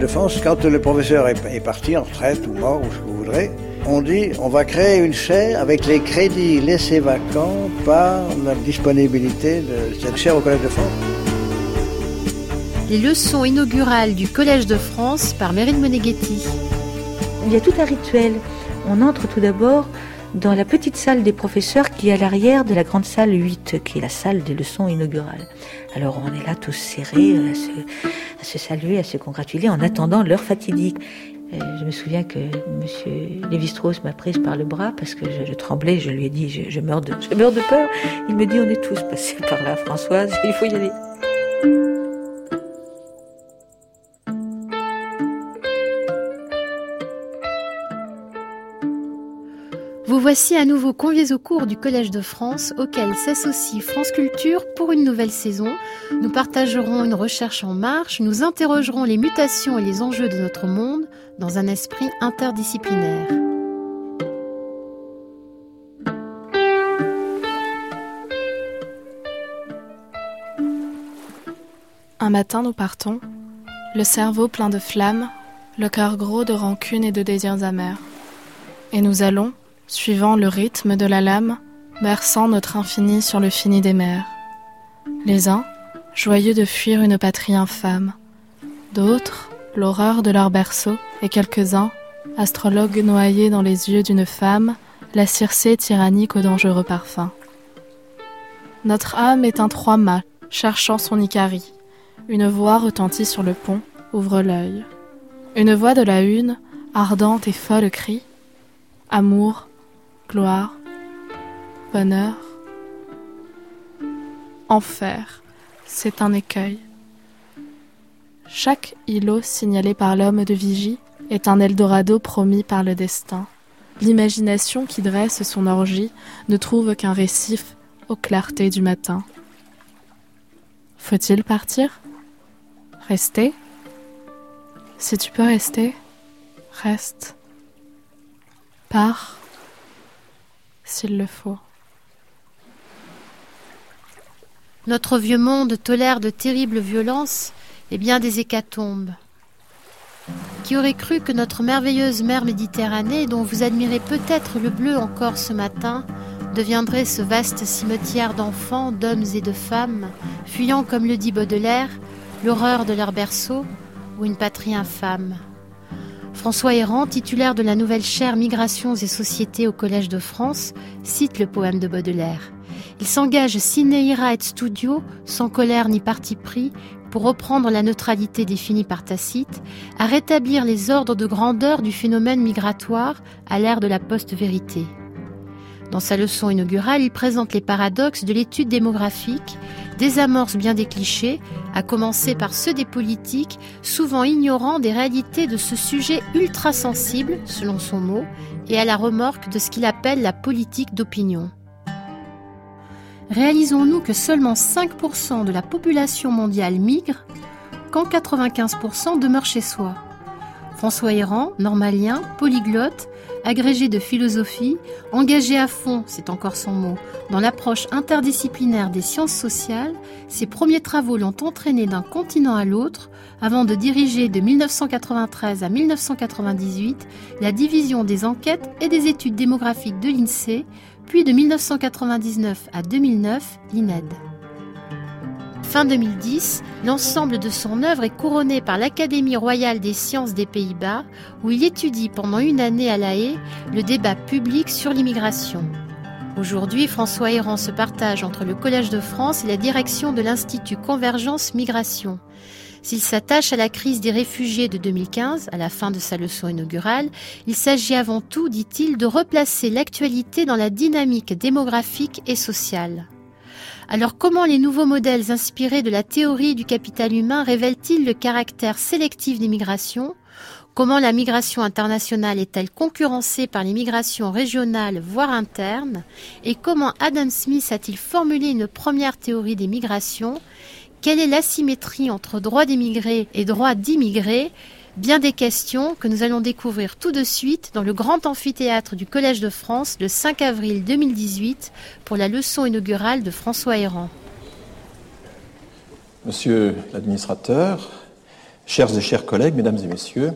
de France, quand le professeur est parti en retraite ou mort, ou ce que vous voudrez, on dit on va créer une chaire avec les crédits laissés vacants par la disponibilité de cette chaire au Collège de France. Les leçons inaugurales du Collège de France par Meryl Moneghetti. Il y a tout un rituel. On entre tout d'abord dans la petite salle des professeurs qui est à l'arrière de la grande salle 8, qui est la salle des leçons inaugurales. Alors on est là tous serrés, à se saluer, à se congratuler en attendant l'heure fatidique. Je me souviens que M. Lévi-Strauss m'a prise par le bras parce que je tremblais, je lui ai dit je meurs de peur. Il me dit on est tous passés par là, Françoise, il faut y aller. Vous voici à nouveau conviés au cours du Collège de France, auquel s'associe France Culture pour une nouvelle saison. Nous partagerons une recherche en marche, nous interrogerons les mutations et les enjeux de notre monde dans un esprit interdisciplinaire. Un matin, nous partons, le cerveau plein de flammes, le cœur gros de rancune et de désirs amers. Et nous allons, suivant le rythme de la lame, berçant notre infini sur le fini des mers. Les uns, joyeux de fuir une patrie infâme, d'autres, l'horreur de leur berceau, et quelques-uns, astrologues noyés dans les yeux d'une femme, la Circé tyrannique au dangereux parfum. Notre âme est un trois-mâts, cherchant son Icarie. Une voix retentit sur le pont, ouvre l'œil. Une voix de la une, ardente et folle crie « Amour, gloire, bonheur, enfer, c'est un écueil. » Chaque îlot signalé par l'homme de vigie est un Eldorado promis par le destin. L'imagination qui dresse son orgie ne trouve qu'un récif aux clartés du matin. Faut-il partir ? Rester ? Si tu peux rester, reste. Pars, s'il le faut. Notre vieux monde tolère de terribles violences et bien des hécatombes. Qui aurait cru que notre merveilleuse mer Méditerranée, dont vous admirez peut-être le bleu encore ce matin, deviendrait ce vaste cimetière d'enfants, d'hommes et de femmes, fuyant, comme le dit Baudelaire, l'horreur de leur berceau ou une patrie infâme. François Héran, titulaire de la nouvelle chaire Migrations et Sociétés au Collège de France, cite le poème de Baudelaire. Il s'engage sine ira et studio, sans colère ni parti pris, pour reprendre la neutralité définie par Tacite, à rétablir les ordres de grandeur du phénomène migratoire à l'ère de la post-vérité. Dans sa leçon inaugurale, il présente les paradoxes de l'étude démographique, désamorce bien des clichés, à commencer par ceux des politiques, souvent ignorants des réalités de ce sujet ultra-sensible, selon son mot, et à la remorque de ce qu'il appelle la politique d'opinion. Réalisons-nous que seulement 5% de la population mondiale migre, quand 95% demeurent chez soi. François Héran, normalien, polyglotte, agrégé de philosophie, engagé à fond, c'est encore son mot, dans l'approche interdisciplinaire des sciences sociales, ses premiers travaux l'ont entraîné d'un continent à l'autre, avant de diriger de 1993 à 1998 la division des enquêtes et des études démographiques de l'INSEE, puis de 1999 à 2009, l'INED. Fin 2010, l'ensemble de son œuvre est couronné par l'Académie royale des sciences des Pays-Bas, où il étudie pendant une année à La Haye le débat public sur l'immigration. Aujourd'hui, François Héran se partage entre le Collège de France et la direction de l'Institut Convergence Migration. S'il s'attache à la crise des réfugiés de 2015, à la fin de sa leçon inaugurale, il s'agit avant tout, dit-il, de replacer l'actualité dans la dynamique démographique et sociale. Alors comment les nouveaux modèles inspirés de la théorie du capital humain révèlent-ils le caractère sélectif des migrations ? Comment la migration internationale est-elle concurrencée par les migrations régionales, voire internes ? Et comment Adam Smith a-t-il formulé une première théorie des migrations ? Quelle est l'asymétrie entre droit d'émigrer et droit d'immigrer ? Bien des questions que nous allons découvrir tout de suite dans le grand amphithéâtre du Collège de France le 5 avril 2018 pour la leçon inaugurale de François Héran. Monsieur l'administrateur, Chers et chers collègues, mesdames et messieurs,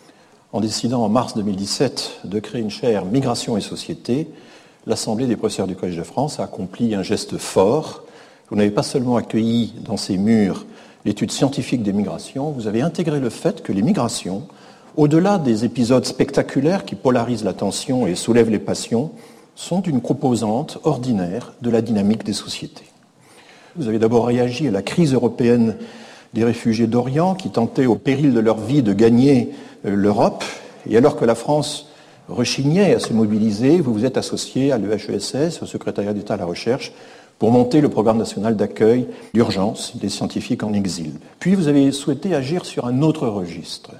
en décidant en mars 2017 de créer une chaire Migration et Société, l'Assemblée des professeurs du Collège de France a accompli un geste fort. Vous n'avez pas seulement accueilli dans ces murs l'étude scientifique des migrations, vous avez intégré le fait que les migrations, au-delà des épisodes spectaculaires qui polarisent l'attention et soulèvent les passions, sont une composante ordinaire de la dynamique des sociétés. Vous avez d'abord réagi à la crise européenne des réfugiés d'Orient qui tentaient au péril de leur vie de gagner l'Europe. Et alors que la France rechignait à se mobiliser, vous vous êtes associé à l'EHESS, au secrétariat d'État à la recherche, pour monter le programme national d'accueil d'urgence des scientifiques en exil. Puis vous avez souhaité agir sur un autre registre,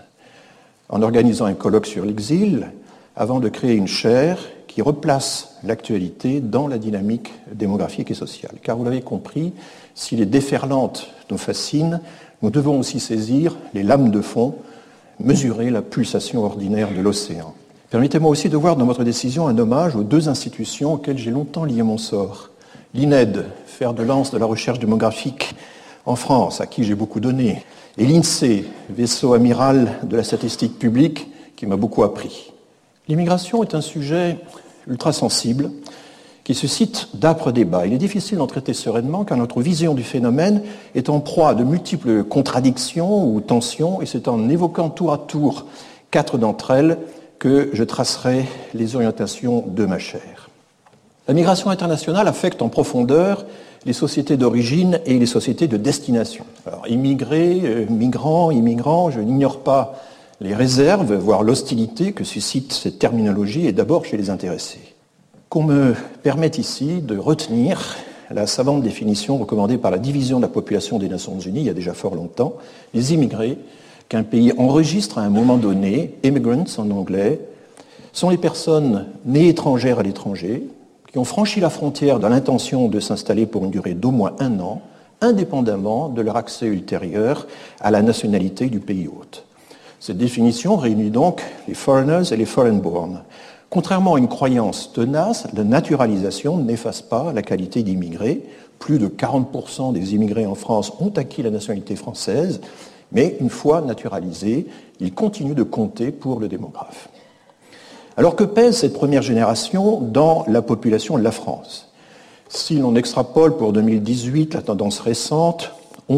en organisant un colloque sur l'exil, avant de créer une chaire qui replace l'actualité dans la dynamique démographique et sociale. Car vous l'avez compris, si les déferlantes nous fascinent, nous devons aussi saisir les lames de fond, mesurer la pulsation ordinaire de l'océan. Permettez-moi aussi de voir dans votre décision un hommage aux deux institutions auxquelles j'ai longtemps lié mon sort. L'INED, fer de lance de la recherche démographique en France, à qui j'ai beaucoup donné, et l'INSEE, vaisseau amiral de la statistique publique, qui m'a beaucoup appris. L'immigration est un sujet ultra sensible qui suscite d'âpres débats. Il est difficile d'en traiter sereinement car notre vision du phénomène est en proie à de multiples contradictions ou tensions, et c'est en évoquant tour à tour 4 d'entre elles que je tracerai les orientations de ma chaire. La migration internationale affecte en profondeur les sociétés d'origine et les sociétés de destination. Alors, immigrés, migrants, immigrants, je n'ignore pas les réserves, voire l'hostilité que suscite cette terminologie, et d'abord chez les intéressés. Qu'on me permette ici de retenir la savante définition recommandée par la division de la population des Nations Unies il y a déjà fort longtemps. Les immigrés qu'un pays enregistre à un moment donné, immigrants en anglais, sont les personnes nées étrangères à l'étranger, qui ont franchi la frontière dans l'intention de s'installer pour une durée d'au moins 1 an, indépendamment de leur accès ultérieur à la nationalité du pays hôte. Cette définition réunit donc les foreigners et les foreign-born. Contrairement à une croyance tenace, la naturalisation n'efface pas la qualité d'immigrés. Plus de 40% des immigrés en France ont acquis la nationalité française, mais une fois naturalisés, ils continuent de compter pour le démographe. Alors que pèse cette première génération dans la population de la France ? Si l'on extrapole pour 2018 la tendance récente,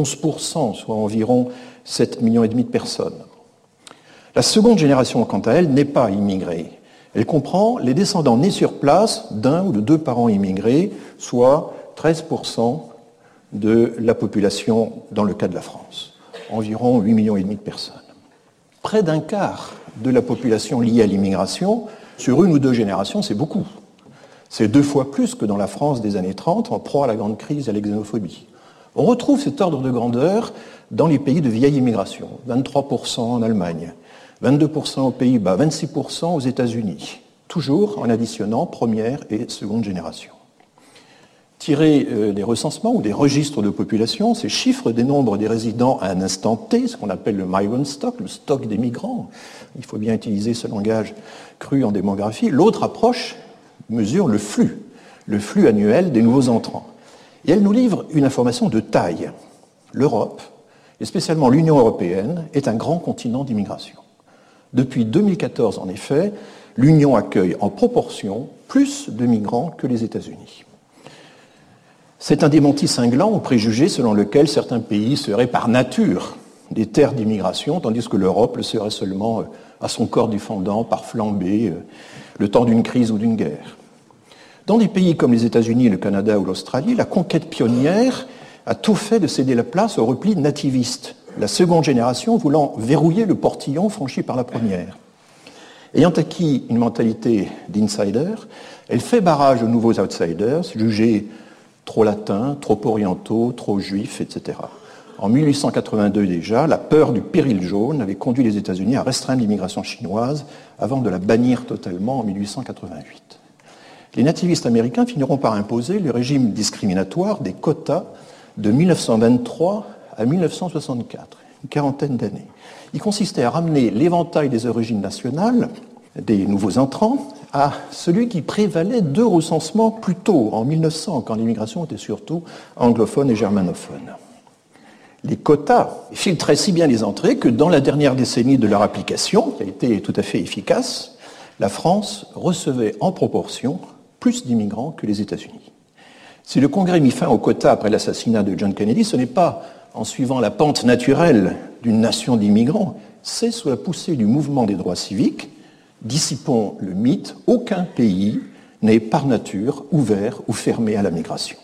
11%, soit environ 7,5 millions de personnes. La seconde génération, quant à elle, n'est pas immigrée. Elle comprend les descendants nés sur place d'un ou de 2 parents immigrés, soit 13% de la population dans le cas de la France. Environ 8,5 millions de personnes. Près d'un quart de la population liée à l'immigration, sur 1 ou 2 générations, c'est beaucoup. C'est 2 fois plus que dans la France des années 30, en proie à la grande crise et à la xénophobie. On retrouve cet ordre de grandeur dans les pays de vieille immigration, 23% en Allemagne, 22% aux Pays-Bas, 26% aux États-Unis, toujours en additionnant première et seconde génération. Tirés des recensements ou des registres de population, ces chiffres dénombrent des résidents à un instant T, ce qu'on appelle le migrant stock, le stock des migrants. Il faut bien utiliser ce langage cru en démographie. L'autre approche mesure le flux annuel des nouveaux entrants. Et elle nous livre une information de taille. L'Europe, et spécialement l'Union européenne, est un grand continent d'immigration. Depuis 2014, en effet, l'Union accueille en proportion plus de migrants que les États-Unis. C'est un démenti cinglant au préjugé selon lequel certains pays seraient par nature des terres d'immigration, tandis que l'Europe le serait seulement à son corps défendant, par flambée, le temps d'une crise ou d'une guerre. Dans des pays comme les États-Unis, le Canada ou l'Australie, la conquête pionnière a tout fait de céder la place au repli nativiste, la seconde génération voulant verrouiller le portillon franchi par la première. Ayant acquis une mentalité d'insider, elle fait barrage aux nouveaux outsiders, jugés trop latins, trop orientaux, trop juifs, etc. En 1882 déjà, la peur du péril jaune avait conduit les États-Unis à restreindre l'immigration chinoise avant de la bannir totalement en 1888. Les nativistes américains finiront par imposer le régime discriminatoire des quotas de 1923 à 1964, une quarantaine d'années. Il consistait à ramener l'éventail des origines nationales des nouveaux entrants à celui qui prévalait 2 recensements plus tôt, en 1900, quand l'immigration était surtout anglophone et germanophone. les quotas filtraient si bien les entrées que dans la dernière décennie de leur application, qui a été tout à fait efficace, la France recevait en proportion plus d'immigrants que les États-Unis. Si le Congrès mit fin aux quotas après l'assassinat de John Kennedy, ce n'est pas en suivant la pente naturelle d'une nation d'immigrants, c'est sous la poussée du mouvement des droits civiques. Dissipons le mythe, aucun pays n'est par nature ouvert ou fermé à la migration.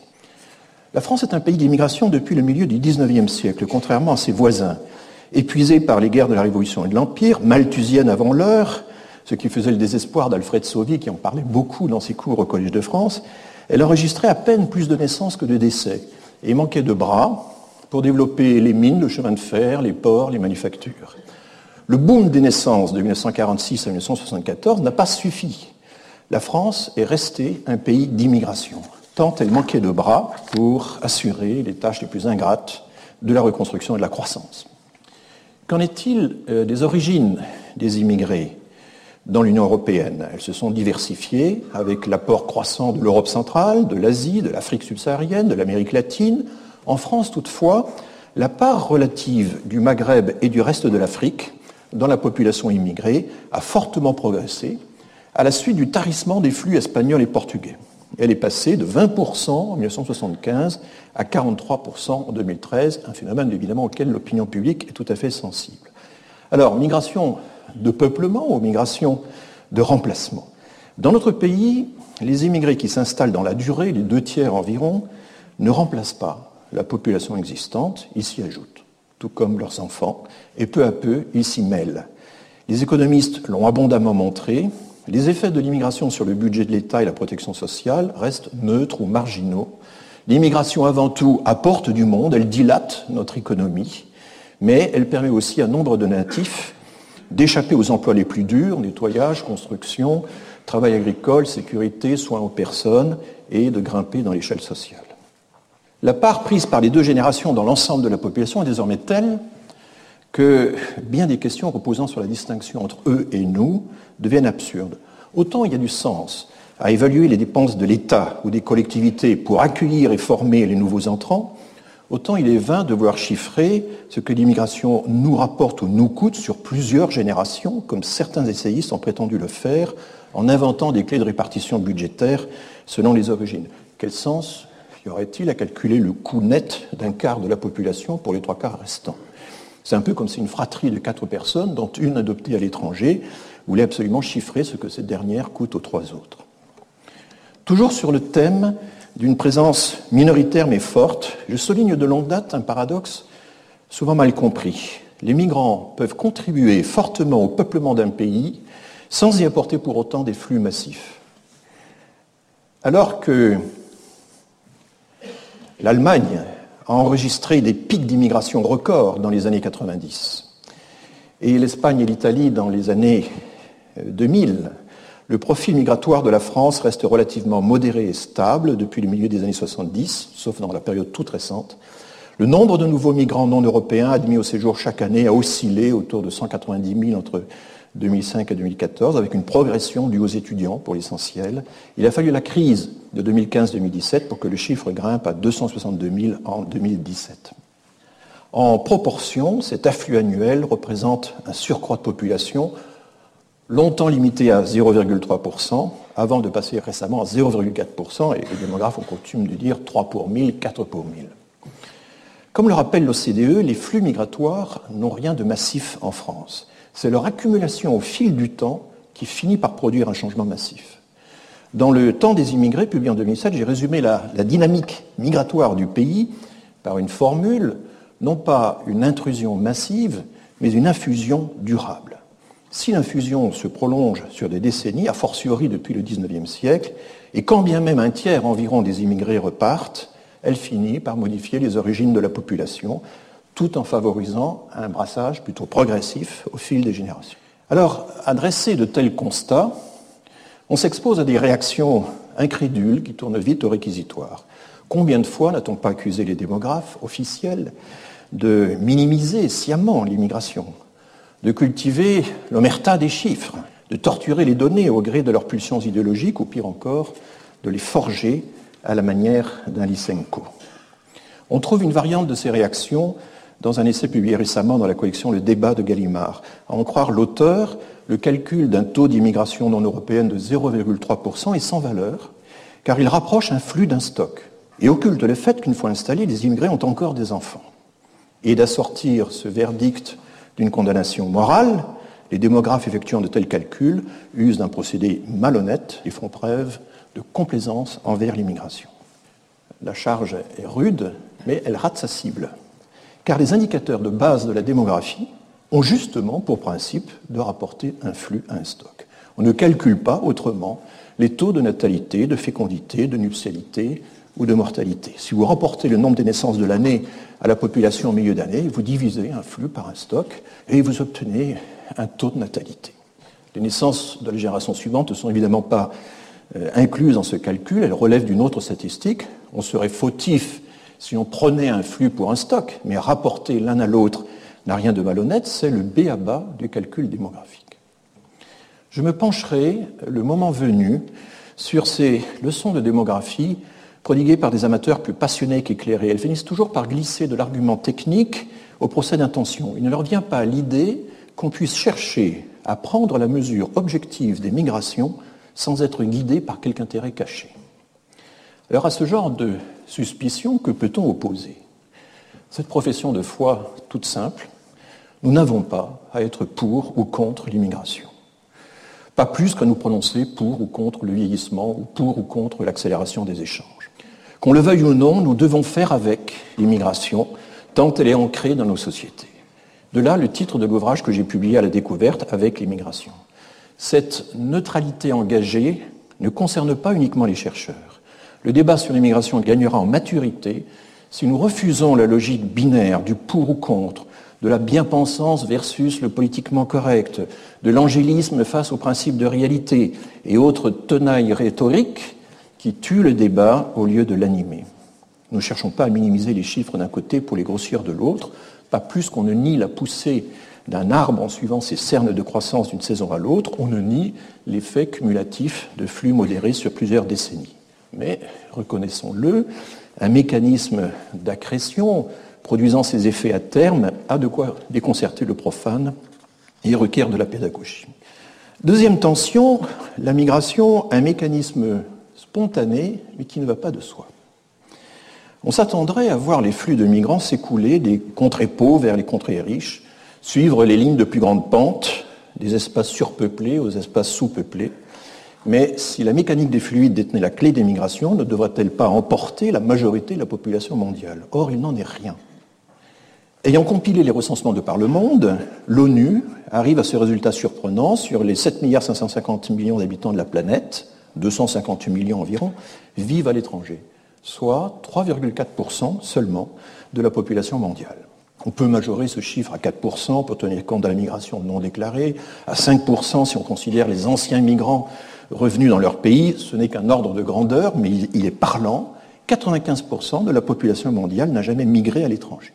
La France est un pays d'immigration depuis le milieu du XIXe siècle, contrairement à ses voisins. Épuisée par les guerres de la Révolution et de l'Empire, malthusienne avant l'heure, ce qui faisait le désespoir d'Alfred Sauvy, qui en parlait beaucoup dans ses cours au Collège de France, elle enregistrait à peine plus de naissances que de décès et manquait de bras pour développer les mines, le chemin de fer, les ports, les manufactures. Le boom des naissances de 1946 à 1974 n'a pas suffi. La France est restée un pays d'immigration, tant elle manquait de bras pour assurer les tâches les plus ingrates de la reconstruction et de la croissance. Qu'en est-il des origines des immigrés dans l'Union européenne? Elles se sont diversifiées avec l'apport croissant de l'Europe centrale, de l'Asie, de l'Afrique subsaharienne, de l'Amérique latine. En France, toutefois, la part relative du Maghreb et du reste de l'Afrique dans la population immigrée a fortement progressé à la suite du tarissement des flux espagnols et portugais. Elle est passée de 20% en 1975 à 43% en 2013, un phénomène évidemment auquel l'opinion publique est tout à fait sensible. Alors, migration de peuplement ou migration de remplacement. Dans notre pays, les immigrés qui s'installent dans la durée, les 2/3 environ, ne remplacent pas la population existante, ils s'y ajoutent, tout comme leurs enfants, et peu à peu, ils s'y mêlent. Les économistes l'ont abondamment montré, les effets de l'immigration sur le budget de l'État et la protection sociale restent neutres ou marginaux. L'immigration, avant tout, apporte du monde, elle dilate notre économie, mais elle permet aussi à nombre de natifs d'échapper aux emplois les plus durs, nettoyage, construction, travail agricole, sécurité, soins aux personnes, et de grimper dans l'échelle sociale. La part prise par les deux générations dans l'ensemble de la population est désormais telle que bien des questions reposant sur la distinction entre eux et nous deviennent absurdes. Autant il y a du sens à évaluer les dépenses de l'État ou des collectivités pour accueillir et former les nouveaux entrants, autant il est vain de vouloir chiffrer ce que l'immigration nous rapporte ou nous coûte sur plusieurs générations, comme certains essayistes ont prétendu le faire en inventant des clés de répartition budgétaire selon les origines. Quel sens y aurait-il à calculer le coût net d'un quart de la population pour les 3/4 restants? C'est un peu comme si une fratrie de 4 personnes, dont une adoptée à l'étranger, voulait absolument chiffrer ce que cette dernière coûte aux 3 autres. Toujours sur le thème d'une présence minoritaire mais forte, je souligne de longue date un paradoxe souvent mal compris. Les migrants peuvent contribuer fortement au peuplement d'un pays sans y apporter pour autant des flux massifs. Alors que l'Allemagne a enregistré des pics d'immigration records dans les années 90 et l'Espagne et l'Italie dans les années 2000, le profil migratoire de la France reste relativement modéré et stable depuis le milieu des années 70, sauf dans la période toute récente. Le nombre de nouveaux migrants non européens admis au séjour chaque année a oscillé autour de 190 000 entre 2005 et 2014, avec une progression due aux étudiants pour l'essentiel. Il a fallu la crise de 2015-2017 pour que le chiffre grimpe à 262 000 en 2017. En proportion, cet afflux annuel représente un surcroît de population longtemps limité à 0,3%, avant de passer récemment à 0,4%, et les démographes ont coutume de dire 3 pour 1000, 4 pour 1000. Comme le rappelle l'OCDE, les flux migratoires n'ont rien de massif en France. C'est leur accumulation au fil du temps qui finit par produire un changement massif. Dans le Temps des immigrés, publié en 2007, j'ai résumé la dynamique migratoire du pays par une formule, non pas une intrusion massive, mais une infusion durable. Si l'infusion se prolonge sur des décennies, a fortiori depuis le XIXe siècle, et quand bien même un tiers environ des immigrés repartent, elle finit par modifier les origines de la population, tout en favorisant un brassage plutôt progressif au fil des générations. Alors, à dresser de tels constats, on s'expose à des réactions incrédules qui tournent vite au réquisitoire. Combien de fois n'a-t-on pas accusé les démographes officiels de minimiser sciemment l'immigration, de cultiver l'omerta des chiffres, de torturer les données au gré de leurs pulsions idéologiques, ou pire encore, de les forger à la manière d'un Lysenko. On trouve une variante de ces réactions dans un essai publié récemment dans la collection Le Débat de Gallimard. À en croire l'auteur, le calcul d'un taux d'immigration non européenne de 0,3% est sans valeur, car il rapproche un flux d'un stock et occulte le fait qu'une fois installés, les immigrés ont encore des enfants. Et d'assortir ce verdict d'une condamnation morale, les démographes effectuant de tels calculs usent d'un procédé malhonnête et font preuve de complaisance envers l'immigration. La charge est rude, mais elle rate sa cible. Car les indicateurs de base de la démographie ont justement pour principe de rapporter un flux à un stock. On ne calcule pas autrement les taux de natalité, de fécondité, de nuptialité ou de mortalité. Si vous rapportez le nombre des naissances de l'année à la population au milieu d'année, vous divisez un flux par un stock et vous obtenez un taux de natalité. Les naissances de la génération suivante ne sont évidemment pas incluses dans ce calcul, elles relèvent d'une autre statistique. On serait fautif si on prenait un flux pour un stock, mais rapporter l'un à l'autre n'a rien de malhonnête, c'est le b.a.-ba du calcul démographique. Je me pencherai, le moment venu, sur ces leçons de démographie prodiguées par des amateurs plus passionnés qu'éclairés. Elles finissent toujours par glisser de l'argument technique au procès d'intention. Il ne leur vient pas l'idée qu'on puisse chercher à prendre la mesure objective des migrations sans être guidé par quelque intérêt caché. Alors à ce genre de suspicion, que peut-on opposer ? Cette profession de foi toute simple, nous n'avons pas à être pour ou contre l'immigration. Pas plus qu'à nous prononcer pour ou contre le vieillissement ou pour ou contre l'accélération des échanges. Qu'on le veuille ou non, nous devons faire avec l'immigration tant elle est ancrée dans nos sociétés. De là le titre de l'ouvrage que j'ai publié à la découverte, Avec l'immigration. Cette neutralité engagée ne concerne pas uniquement les chercheurs. Le débat sur l'immigration gagnera en maturité si nous refusons la logique binaire du pour ou contre, de la bien-pensance versus le politiquement correct, de l'angélisme face au principe de réalité et autres tenailles rhétoriques qui tuent le débat au lieu de l'animer. Nous ne cherchons pas à minimiser les chiffres d'un côté pour les grossir de l'autre, pas plus qu'on ne nie la poussée d'un arbre en suivant ses cernes de croissance d'une saison à l'autre, on ne nie l'effet cumulatif de flux modérés sur plusieurs décennies. Mais, reconnaissons-le, un mécanisme d'accrétion produisant ses effets à terme a de quoi déconcerter le profane et requiert de la pédagogie. Deuxième tension, la migration, un mécanisme spontané, mais qui ne va pas de soi. On s'attendrait à voir les flux de migrants s'écouler des contrées pauvres vers les contrées riches, suivre les lignes de plus grande pente, des espaces surpeuplés aux espaces sous-peuplés. Mais si la mécanique des fluides détenait la clé des migrations, ne devrait-elle pas emporter la majorité de la population mondiale ? Or, il n'en est rien. Ayant compilé les recensements de par le monde, l'ONU arrive à ce résultat surprenant: sur les 7,550 milliards d'habitants de la planète, 258 millions environ, vivent à l'étranger, soit 3,4% seulement de la population mondiale. On peut majorer ce chiffre à 4% pour tenir compte de la migration non déclarée, à 5% si on considère les anciens migrants revenus dans leur pays. Ce n'est qu'un ordre de grandeur, mais il est parlant. 95% de la population mondiale n'a jamais migré à l'étranger.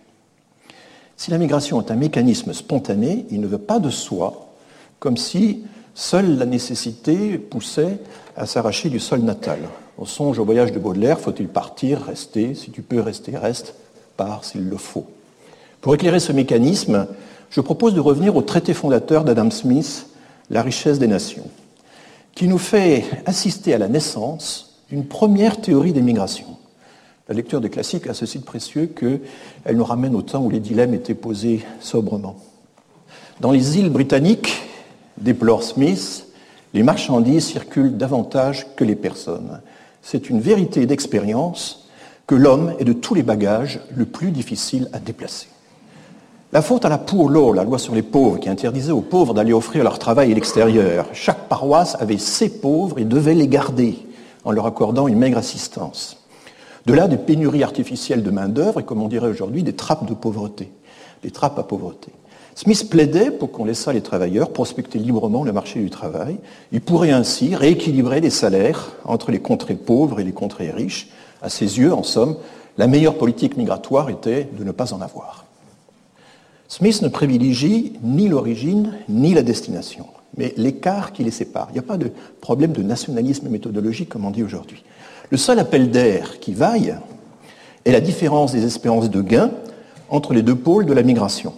Si la migration est un mécanisme spontané, il ne veut pas de soi, comme si seule la nécessité poussait à s'arracher du sol natal. On songe au voyage de Baudelaire: faut-il partir, rester? Si tu peux rester, reste, pars s'il le faut. Pour éclairer ce mécanisme, je propose de revenir au traité fondateur d'Adam Smith, La richesse des nations, qui nous fait assister à la naissance d'une première théorie des migrations. La lecture des classiques a ceci de précieux qu'elle nous ramène au temps où les dilemmes étaient posés sobrement. Dans les îles britanniques, déplore Smith, les marchandises circulent davantage que les personnes. C'est une vérité d'expérience que l'homme est de tous les bagages le plus difficile à déplacer. La faute à la Poor Law, la loi sur les pauvres, qui interdisait aux pauvres d'aller offrir leur travail à l'extérieur. Chaque paroisse avait ses pauvres et devait les garder en leur accordant une maigre assistance. De là, des pénuries artificielles de main-d'œuvre et, comme on dirait aujourd'hui, des trappes de pauvreté, des trappes à pauvreté. Smith plaidait pour qu'on laissât les travailleurs prospecter librement le marché du travail. Il pourrait ainsi rééquilibrer les salaires entre les contrées pauvres et les contrées riches. À ses yeux, en somme, la meilleure politique migratoire était de ne pas en avoir. Smith ne privilégie ni l'origine ni la destination, mais l'écart qui les sépare. Il n'y a pas de problème de nationalisme méthodologique, comme on dit aujourd'hui. Le seul appel d'air qui vaille est la différence des espérances de gain entre les deux pôles de la migration.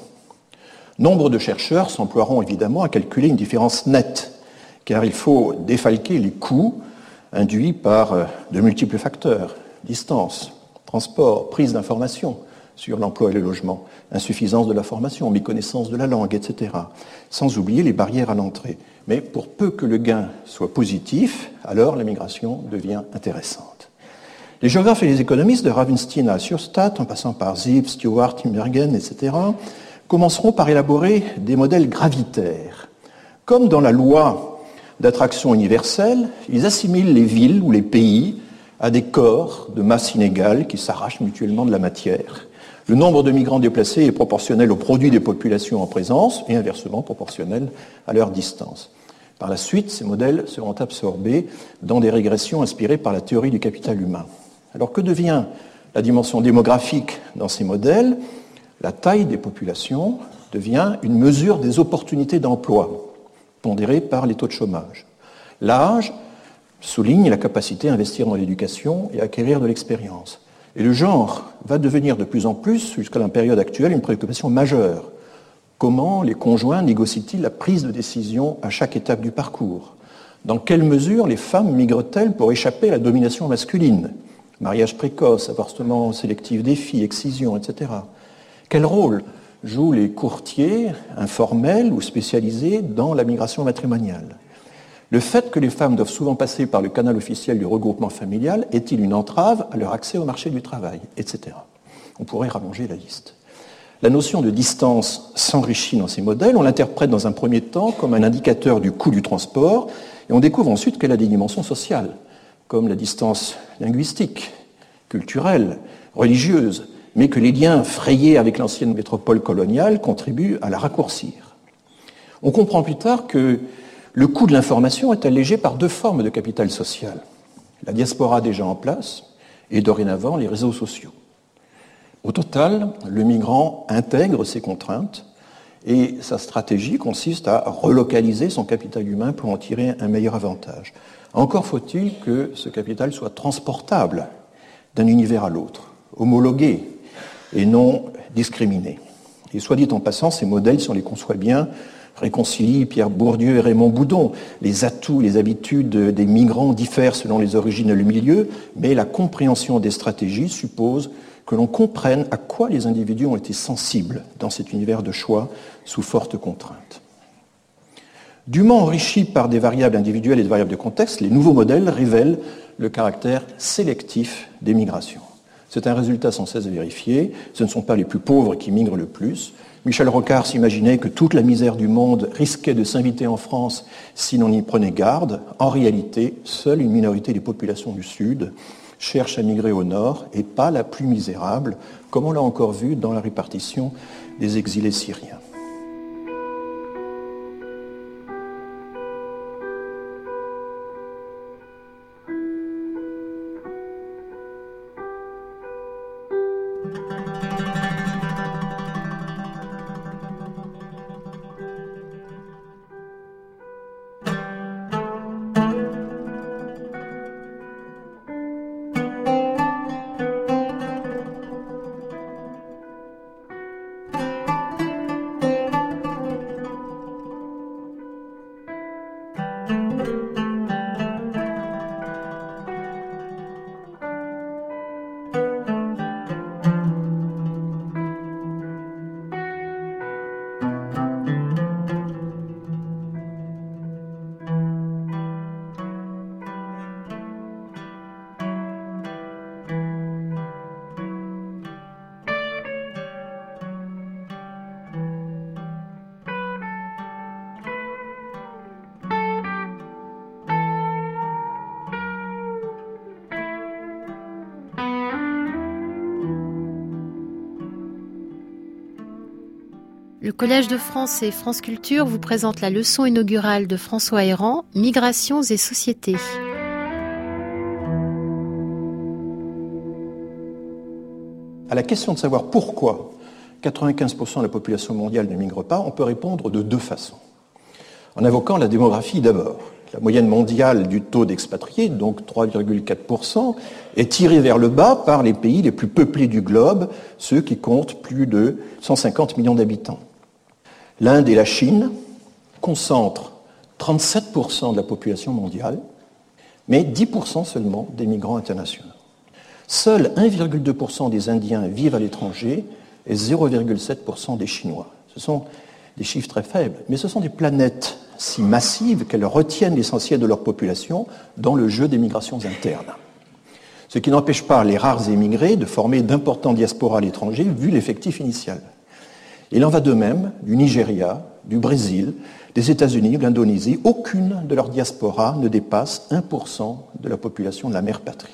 Nombre de chercheurs s'emploieront évidemment à calculer une différence nette, car il faut défalquer les coûts induits par de multiples facteurs, distance, transport, prise d'informations sur l'emploi et le logement, insuffisance de la formation, méconnaissance de la langue, etc., sans oublier les barrières à l'entrée. Mais pour peu que le gain soit positif, alors la migration devient intéressante. Les géographes et les économistes de Ravenstein à Sjöstedt, en passant par Zipf, Stewart, Tinbergen, etc., commenceront par élaborer des modèles gravitaires. Comme dans la loi d'attraction universelle, ils assimilent les villes ou les pays à des corps de masse inégale qui s'arrachent mutuellement de la matière. Le nombre de migrants déplacés est proportionnel au produit des populations en présence et inversement proportionnel à leur distance. Par la suite, ces modèles seront absorbés dans des régressions inspirées par la théorie du capital humain. Alors que devient la dimension démographique dans ces modèles ? La taille des populations devient une mesure des opportunités d'emploi, pondérée par les taux de chômage. L'âge souligne la capacité à investir dans l'éducation et à acquérir de l'expérience. Et le genre va devenir de plus en plus, jusqu'à la période actuelle, une préoccupation majeure. Comment les conjoints négocient-ils la prise de décision à chaque étape du parcours ? Dans quelle mesure les femmes migrent-elles pour échapper à la domination masculine ? Mariage précoce, avortement sélectif des filles, excision, etc. Quel rôle jouent les courtiers informels ou spécialisés dans la migration matrimoniale ? Le fait que les femmes doivent souvent passer par le canal officiel du regroupement familial est-il une entrave à leur accès au marché du travail, etc. On pourrait rallonger la liste. La notion de distance s'enrichit dans ces modèles. On l'interprète dans un premier temps comme un indicateur du coût du transport et on découvre ensuite qu'elle a des dimensions sociales, comme la distance linguistique, culturelle, religieuse, mais que les liens frayés avec l'ancienne métropole coloniale contribuent à la raccourcir. On comprend plus tard que le coût de l'information est allégé par deux formes de capital social. La diaspora déjà en place et dorénavant les réseaux sociaux. Au total, le migrant intègre ces contraintes et sa stratégie consiste à relocaliser son capital humain pour en tirer un meilleur avantage. Encore faut-il que ce capital soit transportable d'un univers à l'autre, homologué et non discriminé. Et soit dit en passant, ces modèles, si on les conçoit bien, réconcilient Pierre Bourdieu et Raymond Boudon. Les atouts, les habitudes des migrants diffèrent selon les origines et le milieu, mais la compréhension des stratégies suppose que l'on comprenne à quoi les individus ont été sensibles dans cet univers de choix sous forte contrainte. Dûment enrichis par des variables individuelles et des variables de contexte, les nouveaux modèles révèlent le caractère sélectif des migrations. C'est un résultat sans cesse vérifié. Ce ne sont pas les plus pauvres qui migrent le plus. Michel Rocard s'imaginait que toute la misère du monde risquait de s'inviter en France si l'on y prenait garde. En réalité, seule une minorité des populations du Sud cherche à migrer au Nord, et pas la plus misérable, comme on l'a encore vu dans la répartition des exilés syriens. Le Collège de France et France Culture vous présente la leçon inaugurale de François Héran, Migrations et sociétés. À la question de savoir pourquoi 95% de la population mondiale ne migre pas, on peut répondre de deux façons. En invoquant la démographie d'abord. la moyenne mondiale du taux d'expatriés, donc 3,4%, est tirée vers le bas par les pays les plus peuplés du globe, ceux qui comptent plus de 150 millions d'habitants. L'Inde et la Chine concentrent 37% de la population mondiale, mais 10% seulement des migrants internationaux. Seuls 1,2% des Indiens vivent à l'étranger et 0,7% des Chinois. Ce sont des chiffres très faibles, mais ce sont des planètes si massives qu'elles retiennent l'essentiel de leur population dans le jeu des migrations internes. Ce qui n'empêche pas les rares émigrés de former d'importants diasporas à l'étranger vu l'effectif initial. Il en va de même du Nigeria, du Brésil, des États-Unis, de l'Indonésie. Aucune de leurs diasporas ne dépasse 1% de la population de la mère patrie.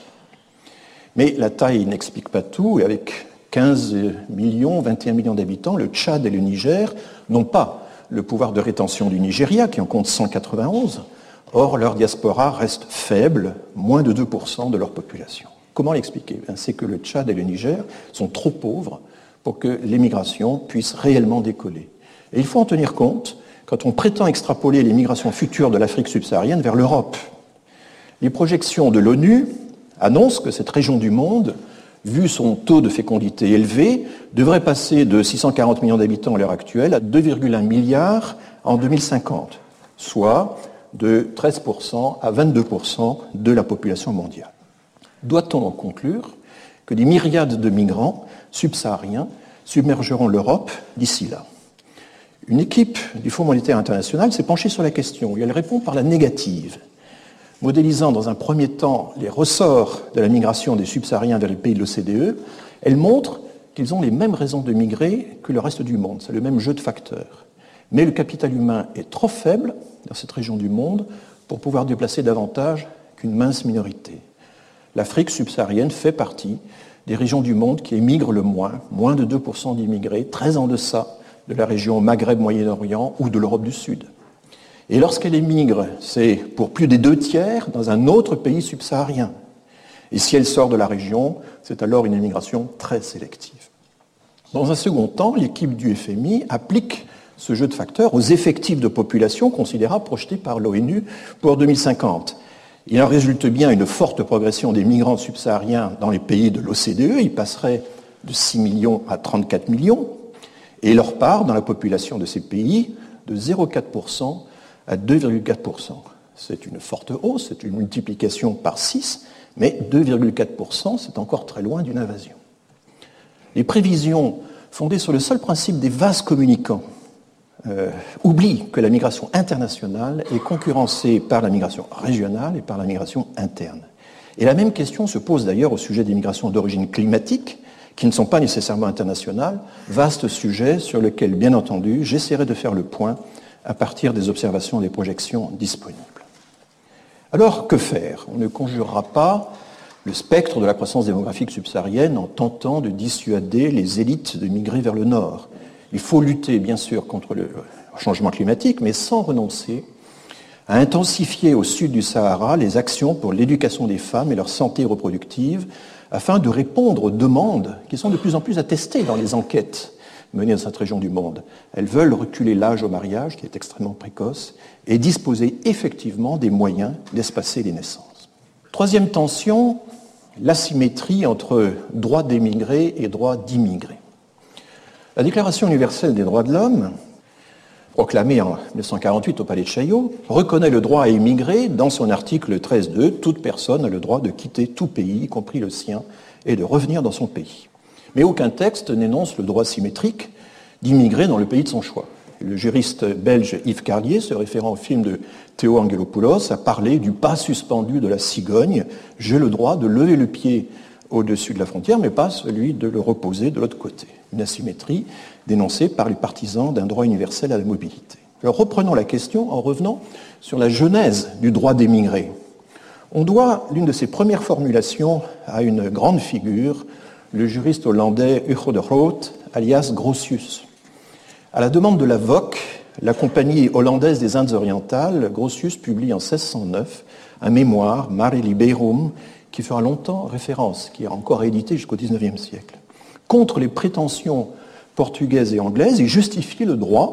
Mais la taille n'explique pas tout, et avec 15 millions, 21 millions d'habitants, le Tchad et le Niger n'ont pas le pouvoir de rétention du Nigeria, qui en compte 191. Or, leur diaspora reste faible, moins de 2% de leur population. Comment l'expliquer ? C'est que le Tchad et le Niger sont trop pauvres pour que l'émigration puisse réellement décoller. Et il faut en tenir compte quand on prétend extrapoler les migrations futures de l'Afrique subsaharienne vers l'Europe. Les projections de l'ONU annoncent que cette région du monde, vu son taux de fécondité élevé, devrait passer de 640 millions d'habitants à l'heure actuelle à 2,1 milliards en 2050, soit de 13% à 22% de la population mondiale. Doit-on en conclure que des myriades de migrants subsahariens submergeront l'Europe d'ici là ? Une équipe du Fonds monétaire international s'est penchée sur la question et elle répond par la négative, modélisant dans un premier temps les ressorts de la migration des subsahariens vers les pays de l'OCDE. Elle montre qu'ils ont les mêmes raisons de migrer que le reste du monde, c'est le même jeu de facteurs. Mais le capital humain est trop faible dans cette région du monde pour pouvoir déplacer davantage qu'une mince minorité. L'Afrique subsaharienne fait partie des régions du monde qui émigrent le moins de 2% d'immigrés, très en deçà de la région Maghreb-Moyen-Orient ou de l'Europe du Sud. Et lorsqu'elle émigre, c'est pour plus des 2/3 dans un autre pays subsaharien. Et si elle sort de la région, c'est alors une immigration très sélective. Dans un second temps, l'équipe du FMI applique ce jeu de facteurs aux effectifs de population considérables projetés par l'ONU pour 2050. Il en résulte bien une forte progression des migrants subsahariens dans les pays de l'OCDE. Ils passeraient de 6 millions à 34 millions. Et leur part dans la population de ces pays de 0,4% à 2,4%. C'est une forte hausse, c'est une multiplication par 6, mais 2,4%, c'est encore très loin d'une invasion. Les prévisions fondées sur le seul principe des vases communicants oublient que la migration internationale est concurrencée par la migration régionale et par la migration interne. Et la même question se pose d'ailleurs au sujet des migrations d'origine climatique, qui ne sont pas nécessairement internationales, vaste sujet sur lequel, bien entendu, j'essaierai de faire le point à partir des observations et des projections disponibles. Alors, que faire ? On ne conjurera pas le spectre de la croissance démographique subsaharienne en tentant de dissuader les élites de migrer vers le nord. Il faut lutter, bien sûr, contre le changement climatique, mais sans renoncer à intensifier au sud du Sahara les actions pour l'éducation des femmes et leur santé reproductive, afin de répondre aux demandes qui sont de plus en plus attestées dans les enquêtes menées dans cette région du monde. Elles veulent reculer l'âge au mariage, qui est extrêmement précoce, et disposer effectivement des moyens d'espacer les naissances. Troisième tension, l'asymétrie entre droit d'émigrer et droit d'immigrer. La Déclaration universelle des droits de l'homme, proclamée en 1948 au Palais de Chaillot, reconnaît le droit à émigrer dans son article 13.2. Toute personne a le droit de quitter tout pays, y compris le sien, et de revenir dans son pays. Mais aucun texte n'énonce le droit symétrique d'immigrer dans le pays de son choix. Le juriste belge Yves Carlier, se référant au film de Théo Angelopoulos, a parlé du pas suspendu de la cigogne. J'ai le droit de lever le pied au-dessus de la frontière, mais pas celui de le reposer de l'autre côté. Une asymétrie dénoncée par les partisans d'un droit universel à la mobilité. Alors reprenons la question en revenant sur la genèse du droit d'émigrer. On doit l'une de ses premières formulations à une grande figure, le juriste hollandais Hugo de Groot, alias Grotius. À la demande de la VOC, la Compagnie hollandaise des Indes orientales, Grotius publie en 1609 un mémoire, Mare Liberum, qui fera longtemps référence, qui est encore édité jusqu'au XIXe siècle. Contre les prétentions portugaises et anglaises, il justifie le droit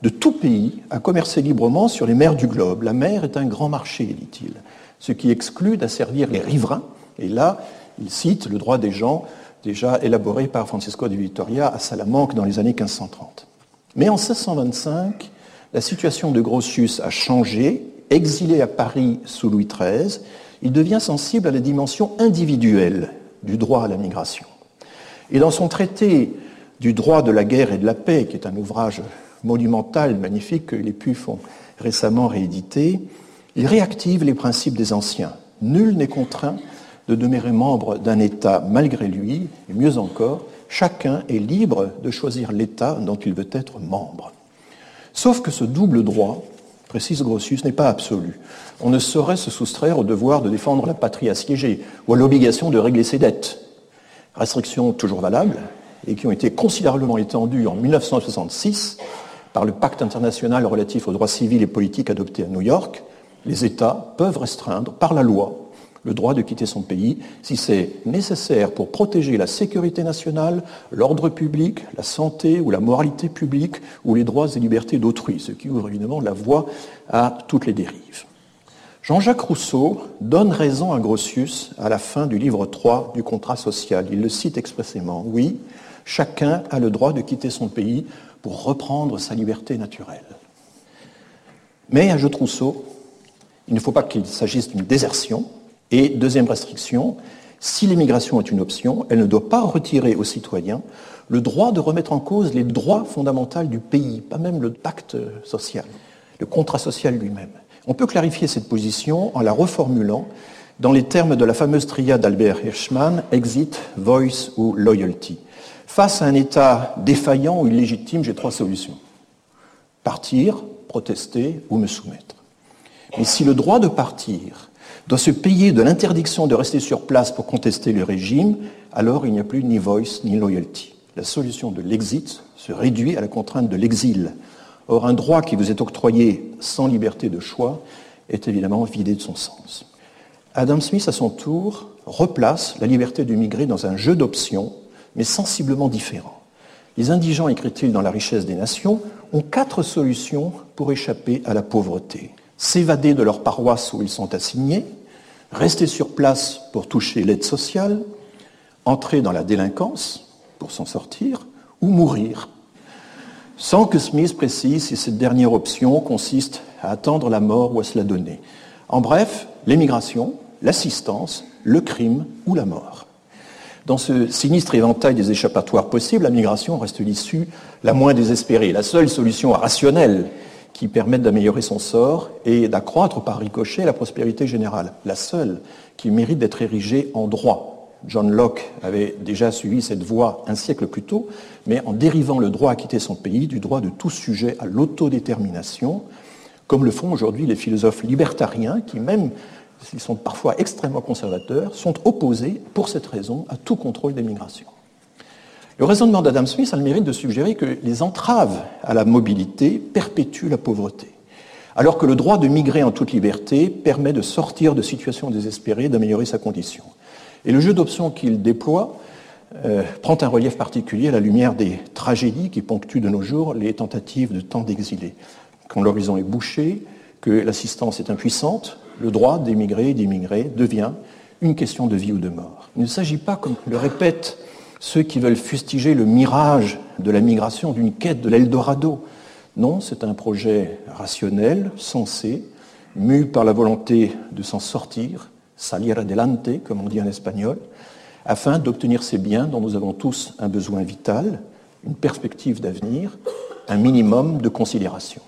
de tout pays à commercer librement sur les mers du globe. La mer est un grand marché, dit-il, ce qui exclut d'asservir les riverains. Et là, il cite le droit des gens déjà élaboré par Francisco de Vitoria à Salamanque dans les années 1530. Mais en 1625, la situation de Grotius a changé. Exilé à Paris sous Louis XIII, il devient sensible à la dimension individuelle du droit à la migration. Et dans son traité du droit de la guerre et de la paix, qui est un ouvrage monumental, magnifique, que les Pufs ont récemment réédité, il réactive les principes des anciens. Nul n'est contraint de demeurer membre d'un État malgré lui, et mieux encore, chacun est libre de choisir l'État dont il veut être membre. Sauf que ce double droit, précise Grotius, n'est pas absolu. On ne saurait se soustraire au devoir de défendre la patrie assiégée ou à l'obligation de régler ses dettes. Restrictions toujours valables et qui ont été considérablement étendues en 1966 par le pacte international relatif aux droits civils et politiques adopté à New York. Les États peuvent restreindre par la loi le droit de quitter son pays si c'est nécessaire pour protéger la sécurité nationale, l'ordre public, la santé ou la moralité publique ou les droits et libertés d'autrui, ce qui ouvre évidemment la voie à toutes les dérives. Jean-Jacques Rousseau donne raison à Grotius à la fin du livre 3 du contrat social. Il le cite expressément. Oui, chacun a le droit de quitter son pays pour reprendre sa liberté naturelle. Mais, ajoute Rousseau, il ne faut pas qu'il s'agisse d'une désertion. Et deuxième restriction, si l'immigration est une option, elle ne doit pas retirer aux citoyens le droit de remettre en cause les droits fondamentaux du pays, pas même le pacte social, le contrat social lui-même. On peut clarifier cette position en la reformulant dans les termes de la fameuse triade d'Albert Hirschman, exit, voice ou loyalty. Face à un État défaillant ou illégitime, j'ai trois solutions. Partir, protester ou me soumettre. Mais si le droit de partir doit se payer de l'interdiction de rester sur place pour contester le régime, alors il n'y a plus ni voice ni loyalty. La solution de l'exit se réduit à la contrainte de l'exil. Or, un droit qui vous est octroyé sans liberté de choix est évidemment vidé de son sens. Adam Smith, à son tour, replace la liberté de migrer dans un jeu d'options, mais sensiblement différent. Les indigents, écrit-il dans La richesse des nations, ont 4 solutions pour échapper à la pauvreté. S'évader de leur paroisse où ils sont assignés, rester sur place pour toucher l'aide sociale, entrer dans la délinquance pour s'en sortir, ou mourir, sans que Smith précise si cette dernière option consiste à attendre la mort ou à se la donner. En bref, l'émigration, l'assistance, le crime ou la mort. Dans ce sinistre éventail des échappatoires possibles, la migration reste l'issue la moins désespérée, la seule solution rationnelle qui permette d'améliorer son sort et d'accroître par ricochet la prospérité générale, la seule qui mérite d'être érigée en droit. John Locke avait déjà suivi cette voie un siècle plus tôt, mais en dérivant le droit à quitter son pays du droit de tout sujet à l'autodétermination, comme le font aujourd'hui les philosophes libertariens qui, même s'ils sont parfois extrêmement conservateurs, sont opposés pour cette raison à tout contrôle des migrations. Le raisonnement d'Adam Smith a le mérite de suggérer que les entraves à la mobilité perpétuent la pauvreté, alors que le droit de migrer en toute liberté permet de sortir de situations désespérées, d'améliorer sa condition. Et le jeu d'options qu'il déploie prend un relief particulier à la lumière des tragédies qui ponctuent de nos jours les tentatives de tant d'exilés. Quand l'horizon est bouché, que l'assistance est impuissante, le droit d'émigrer et d'immigrer devient une question de vie ou de mort. Il ne s'agit pas, comme le répètent ceux qui veulent fustiger le mirage de la migration, d'une quête de l'Eldorado. Non, c'est un projet rationnel, sensé, mu par la volonté de s'en sortir, salir adelante, comme on dit en espagnol, afin d'obtenir ces biens dont nous avons tous un besoin vital, une perspective d'avenir, un minimum de considération.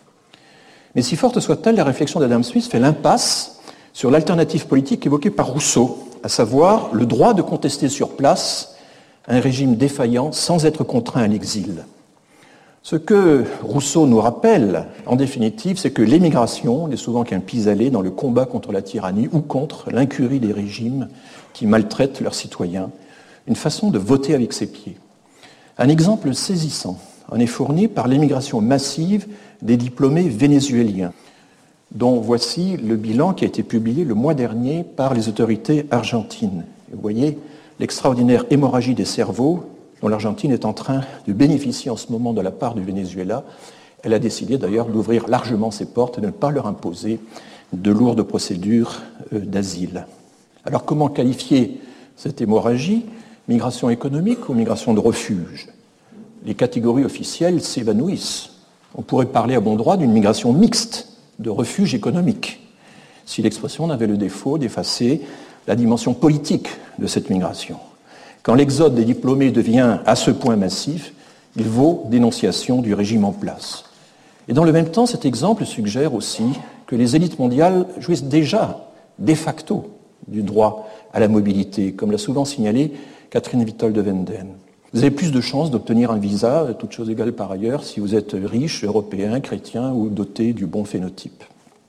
Mais si forte soit-elle, la réflexion d'Adam Smith fait l'impasse sur l'alternative politique évoquée par Rousseau, à savoir le droit de contester sur place un régime défaillant sans être contraint à l'exil. Ce que Rousseau nous rappelle, en définitive, c'est que l'émigration n'est souvent qu'un pis-aller dans le combat contre la tyrannie ou contre l'incurie des régimes qui maltraitent leurs citoyens, une façon de voter avec ses pieds. Un exemple saisissant en est fourni par l'émigration massive des diplômés vénézuéliens, dont voici le bilan qui a été publié le mois dernier par les autorités argentines. Vous voyez l'extraordinaire hémorragie des cerveaux dont l'Argentine est en train de bénéficier en ce moment de la part du Venezuela Elle a décidé d'ailleurs d'ouvrir largement ses portes et de ne pas leur imposer de lourdes procédures d'asile. Alors comment qualifier cette hémorragie? Migration économique ou migration de refuge? Les catégories officielles s'évanouissent. On pourrait parler à bon droit d'une migration mixte de refuge économique, si l'expression n'avait le défaut d'effacer la dimension politique de cette migration. Quand l'exode des diplômés devient à ce point massif, il vaut dénonciation du régime en place. Et dans le même temps, cet exemple suggère aussi que les élites mondiales jouissent déjà, de facto, du droit à la mobilité, comme l'a souvent signalé Catherine Wittol de Wenden. Vous avez plus de chances d'obtenir un visa, toutes choses égales par ailleurs, si vous êtes riche, européen, chrétien ou doté du bon phénotype.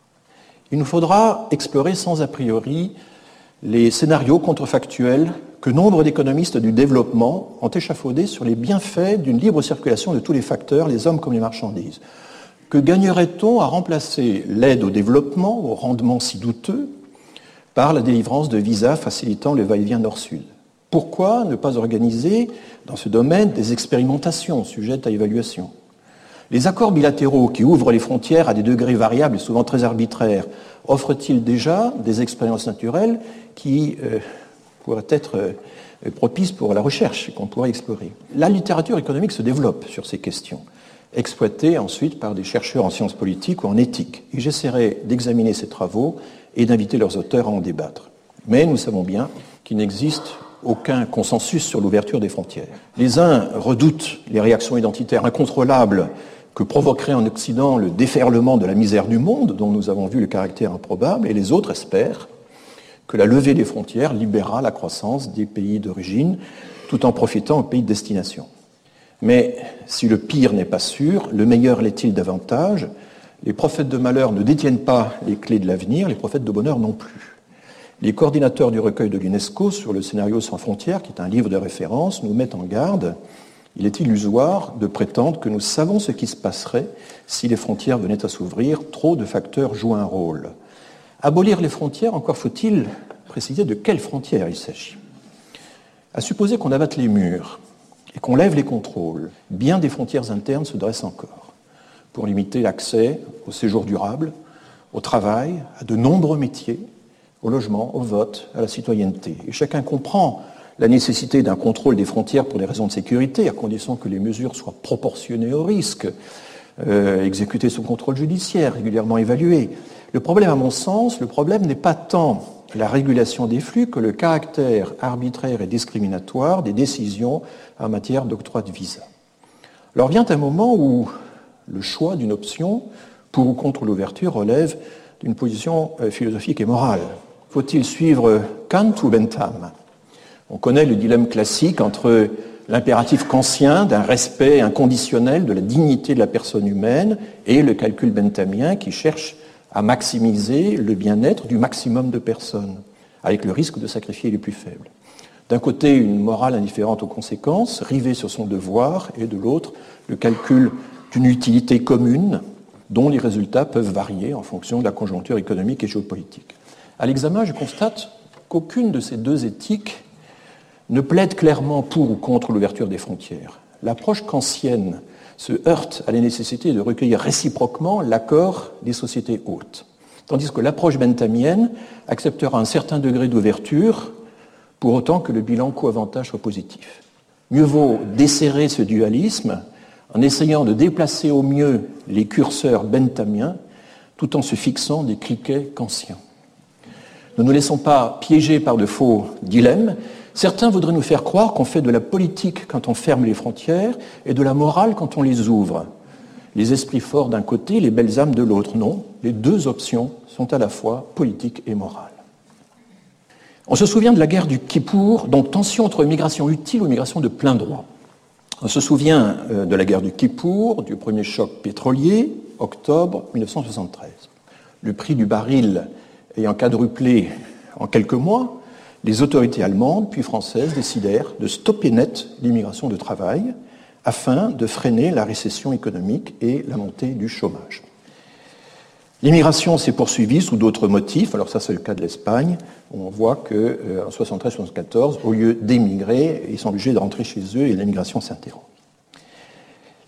Il nous faudra explorer sans a priori les scénarios contrefactuels que nombre d'économistes du développement ont échafaudés sur les bienfaits d'une libre circulation de tous les facteurs, les hommes comme les marchandises. Que gagnerait-on à remplacer l'aide au développement, au rendement si douteux, par la délivrance de visas facilitant le va-et-vient nord-sud? Pourquoi ne pas organiser dans ce domaine des expérimentations sujettes à évaluation? Les accords bilatéraux qui ouvrent les frontières à des degrés variables et souvent très arbitraires offrent-ils déjà des expériences naturelles qui pourraient être propices pour la recherche et qu'on pourrait explorer? La littérature économique se développe sur ces questions, exploitée ensuite par des chercheurs en sciences politiques ou en éthique. Et j'essaierai d'examiner ces travaux et d'inviter leurs auteurs à en débattre. Mais nous savons bien qu'il n'existe aucun consensus sur l'ouverture des frontières. Les uns redoutent les réactions identitaires incontrôlables que provoquerait en Occident le déferlement de la misère du monde, dont nous avons vu le caractère improbable, et les autres espèrent que la levée des frontières libérera la croissance des pays d'origine, tout en profitant aux pays de destination. Mais si le pire n'est pas sûr, le meilleur l'est-il davantage? Les prophètes de malheur ne détiennent pas les clés de l'avenir, les prophètes de bonheur non plus. Les coordinateurs du recueil de l'UNESCO sur le scénario sans frontières, qui est un livre de référence, nous mettent en garde. Il est illusoire de prétendre que nous savons ce qui se passerait si les frontières venaient à s'ouvrir. Trop de facteurs jouent un rôle. Abolir les frontières, encore faut-il préciser de quelles frontières il s'agit. À supposer qu'on abatte les murs et qu'on lève les contrôles, bien des frontières internes se dressent encore pour limiter l'accès au séjour durable, au travail, à de nombreux métiers, au logement, au vote, à la citoyenneté. Et chacun comprend la nécessité d'un contrôle des frontières pour des raisons de sécurité, à condition que les mesures soient proportionnées au risque, exécutées sous contrôle judiciaire, régulièrement évaluées. Le problème, à mon sens, le problème n'est pas tant la régulation des flux que le caractère arbitraire et discriminatoire des décisions en matière d'octroi de visa. Alors vient un moment où le choix d'une option pour ou contre l'ouverture relève d'une position philosophique et morale. Faut-il suivre Kant ou Bentham? On connaît le dilemme classique entre l'impératif kantien d'un respect inconditionnel de la dignité de la personne humaine et le calcul benthamien qui cherche à maximiser le bien-être du maximum de personnes, avec le risque de sacrifier les plus faibles. D'un côté, une morale indifférente aux conséquences, rivée sur son devoir, et de l'autre, le calcul d'une utilité commune dont les résultats peuvent varier en fonction de la conjoncture économique et géopolitique. À l'examen, je constate qu'aucune de ces deux éthiques ne plaide clairement pour ou contre l'ouverture des frontières. L'approche kantienne se heurte à la nécessité de recueillir réciproquement l'accord des sociétés hôtes, tandis que l'approche benthamienne acceptera un certain degré d'ouverture pour autant que le bilan coût-avantage soit positif. Mieux vaut desserrer ce dualisme en essayant de déplacer au mieux les curseurs benthamiens tout en se fixant des cliquets kantiens. Ne nous laissons pas piéger par de faux dilemmes. Certains voudraient nous faire croire qu'on fait de la politique quand on ferme les frontières et de la morale quand on les ouvre. Les esprits forts d'un côté, les belles âmes de l'autre. Non, les deux options sont à la fois politiques et morales. On se souvient de la guerre du Kippour, donc tension entre migration utile ou migration de plein droit. On se souvient de la guerre du Kippour, du premier choc pétrolier, octobre 1973. Le prix du baril ayant quadruplé en quelques mois, les autorités allemandes puis françaises décidèrent de stopper net l'immigration de travail afin de freiner la récession économique et la montée du chômage. L'immigration s'est poursuivie sous d'autres motifs. Alors ça, c'est le cas de l'Espagne, où on voit qu'en 73-74, au lieu d'émigrer, ils sont obligés de rentrer chez eux et l'immigration s'interrompt.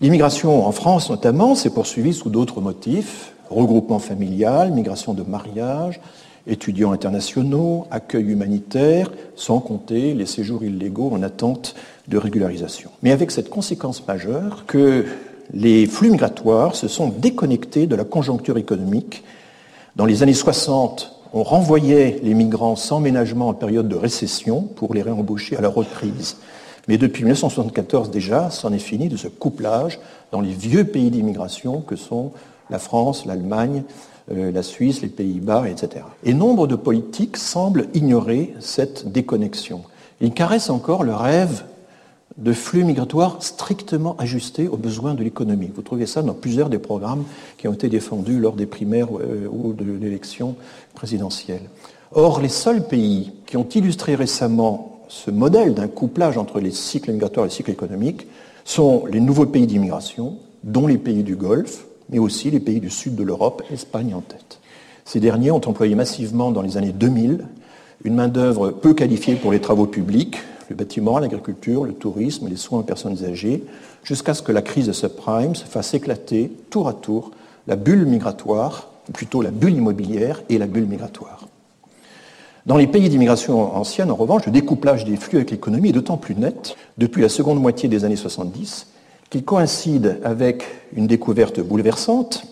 L'immigration en France, notamment, s'est poursuivie sous d'autres motifs, regroupement familial, migration de mariage, étudiants internationaux, accueil humanitaire, sans compter les séjours illégaux en attente de régularisation. Mais avec cette conséquence majeure que les flux migratoires se sont déconnectés de la conjoncture économique. Dans les années 60, on renvoyait les migrants sans ménagement en période de récession pour les réembaucher à la reprise. Mais depuis 1974 déjà, c'en est fini de ce couplage dans les vieux pays d'immigration que sont la France, l'Allemagne, la Suisse, les Pays-Bas, etc. Et nombre de politiques semblent ignorer cette déconnexion. Ils caressent encore le rêve de flux migratoires strictement ajustés aux besoins de l'économie. Vous trouvez ça dans plusieurs des programmes qui ont été défendus lors des primaires ou de l'élection présidentielle. Or, les seuls pays qui ont illustré récemment ce modèle d'un couplage entre les cycles migratoires et les cycles économiques sont les nouveaux pays d'immigration, dont les pays du Golfe, mais aussi les pays du sud de l'Europe, Espagne en tête. Ces derniers ont employé massivement dans les années 2000 une main-d'œuvre peu qualifiée pour les travaux publics, le bâtiment, l'agriculture, le tourisme, les soins aux personnes âgées, jusqu'à ce que la crise de subprime se fasse éclater tour à tour la bulle migratoire, ou plutôt la bulle immobilière et la bulle migratoire. Dans les pays d'immigration ancienne, en revanche, le découplage des flux avec l'économie est d'autant plus net depuis la seconde moitié des années 70 qu'il coïncide avec une découverte bouleversante.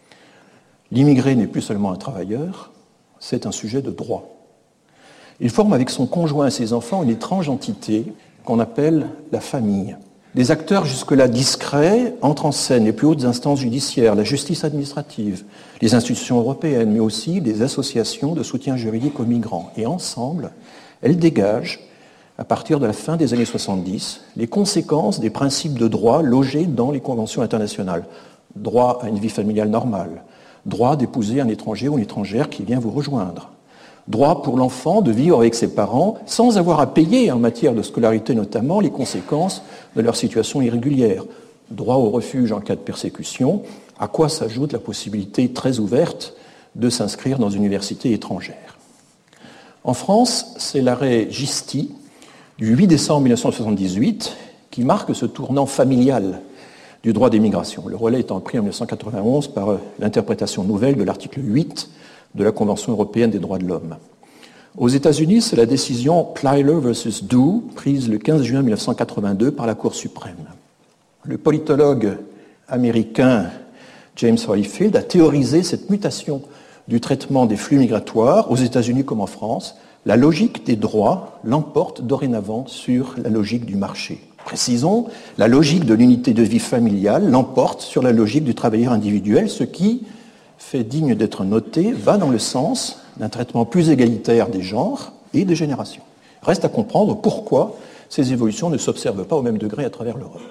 L'immigré n'est plus seulement un travailleur, c'est un sujet de droit. Il forme avec son conjoint et ses enfants une étrange entité qu'on appelle la famille. Des acteurs jusque-là discrets entrent en scène les plus hautes instances judiciaires, la justice administrative, les institutions européennes, mais aussi des associations de soutien juridique aux migrants. Et ensemble, elles dégagent, à partir de la fin des années 70, les conséquences des principes de droit logés dans les conventions internationales. Droit à une vie familiale normale, droit d'épouser un étranger ou une étrangère qui vient vous rejoindre, droit pour l'enfant de vivre avec ses parents sans avoir à payer en matière de scolarité notamment les conséquences de leur situation irrégulière, droit au refuge en cas de persécution, à quoi s'ajoute la possibilité très ouverte de s'inscrire dans une université étrangère. En France, c'est l'arrêt Gisti du 8 décembre 1978 qui marque ce tournant familial du droit des migrations. Le relais étant pris en 1991 par l'interprétation nouvelle de l'article 8 de la Convention européenne des droits de l'homme. Aux États-Unis, c'est la décision Plyler versus Doe, prise le 15 juin 1982 par la Cour suprême. Le politologue américain James Holyfield a théorisé cette mutation du traitement des flux migratoires aux États-Unis comme en France. La logique des droits l'emporte dorénavant sur la logique du marché. Précisons, la logique de l'unité de vie familiale l'emporte sur la logique du travailleur individuel, ce qui, fait digne d'être noté, va dans le sens d'un traitement plus égalitaire des genres et des générations. Reste à comprendre pourquoi ces évolutions ne s'observent pas au même degré à travers l'Europe.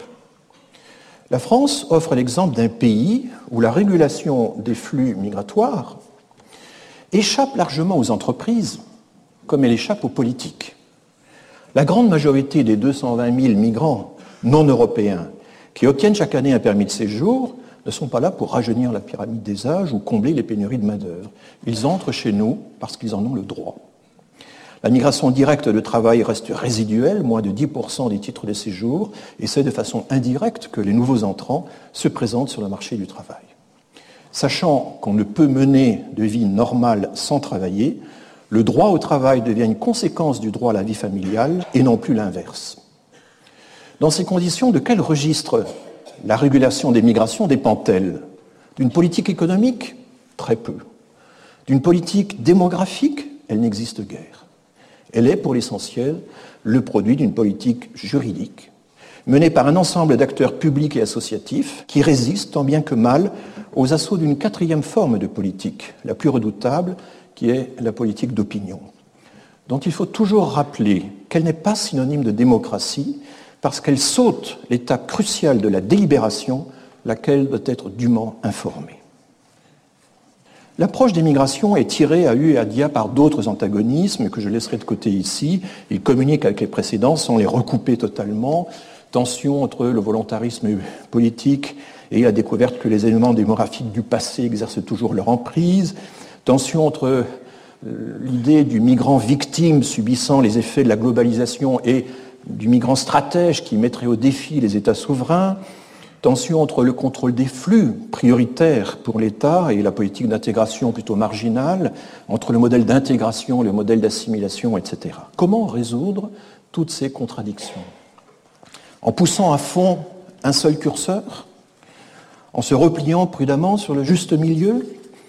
La France offre l'exemple d'un pays où la régulation des flux migratoires échappe largement aux entreprises, comme elle échappe aux politiques. La grande majorité des 220 000 migrants non européens qui obtiennent chaque année un permis de séjour ne sont pas là pour rajeunir la pyramide des âges ou combler les pénuries de main-d'œuvre. Ils entrent chez nous parce qu'ils en ont le droit. La migration directe de travail reste résiduelle, moins de 10% des titres de séjour, et c'est de façon indirecte que les nouveaux entrants se présentent sur le marché du travail. Sachant qu'on ne peut mener de vie normale sans travailler, le droit au travail devient une conséquence du droit à la vie familiale et non plus l'inverse. Dans ces conditions, de quel registre la régulation des migrations dépend-elle? D'une politique économique? Très peu. D'une politique démographique? Elle n'existe guère. Elle est, pour l'essentiel, le produit d'une politique juridique, menée par un ensemble d'acteurs publics et associatifs qui résistent tant bien que mal aux assauts d'une quatrième forme de politique, la plus redoutable, qui est la politique d'opinion, dont il faut toujours rappeler qu'elle n'est pas synonyme de démocratie, parce qu'elle saute l'étape cruciale de la délibération, laquelle doit être dûment informée. L'approche des migrations est tirée à hu et à dia par d'autres antagonismes que je laisserai de côté ici. Ils communiquent avec les précédents sans les recouper totalement. Tension entre le volontarisme politique et la découverte que les éléments démographiques du passé exercent toujours leur emprise. Tension entre l'idée du migrant victime subissant les effets de la globalisation et du migrant stratège qui mettrait au défi les États souverains. Tension entre le contrôle des flux, prioritaire pour l'État, et la politique d'intégration plutôt marginale, entre le modèle d'intégration, le modèle d'assimilation, etc. Comment résoudre toutes ces contradictions? En poussant à fond un seul curseur, en se repliant prudemment sur le juste milieu,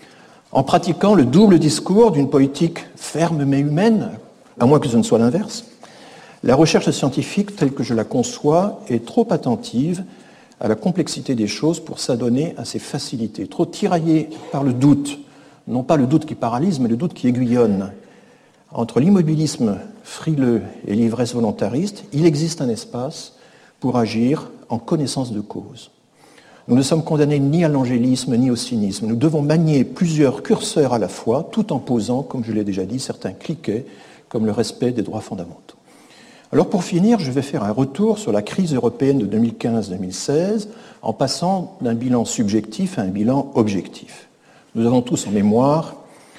en pratiquant le double discours d'une politique ferme mais humaine, à moins que ce ne soit l'inverse. La recherche scientifique, telle que je la conçois, est trop attentive à la complexité des choses pour s'adonner à ces facilités, trop tiraillée par le doute, non pas le doute qui paralyse, mais le doute qui aiguillonne. Entre l'immobilisme frileux et l'ivresse volontariste, il existe un espace pour agir en connaissance de cause. Nous ne sommes condamnés ni à l'angélisme ni au cynisme. Nous devons manier plusieurs curseurs à la fois, tout en posant, comme je l'ai déjà dit, certains cliquets, comme le respect des droits fondamentaux. Alors pour finir, je vais faire un retour sur la crise européenne de 2015-2016 en passant d'un bilan subjectif à un bilan objectif. Nous avons tous en mémoire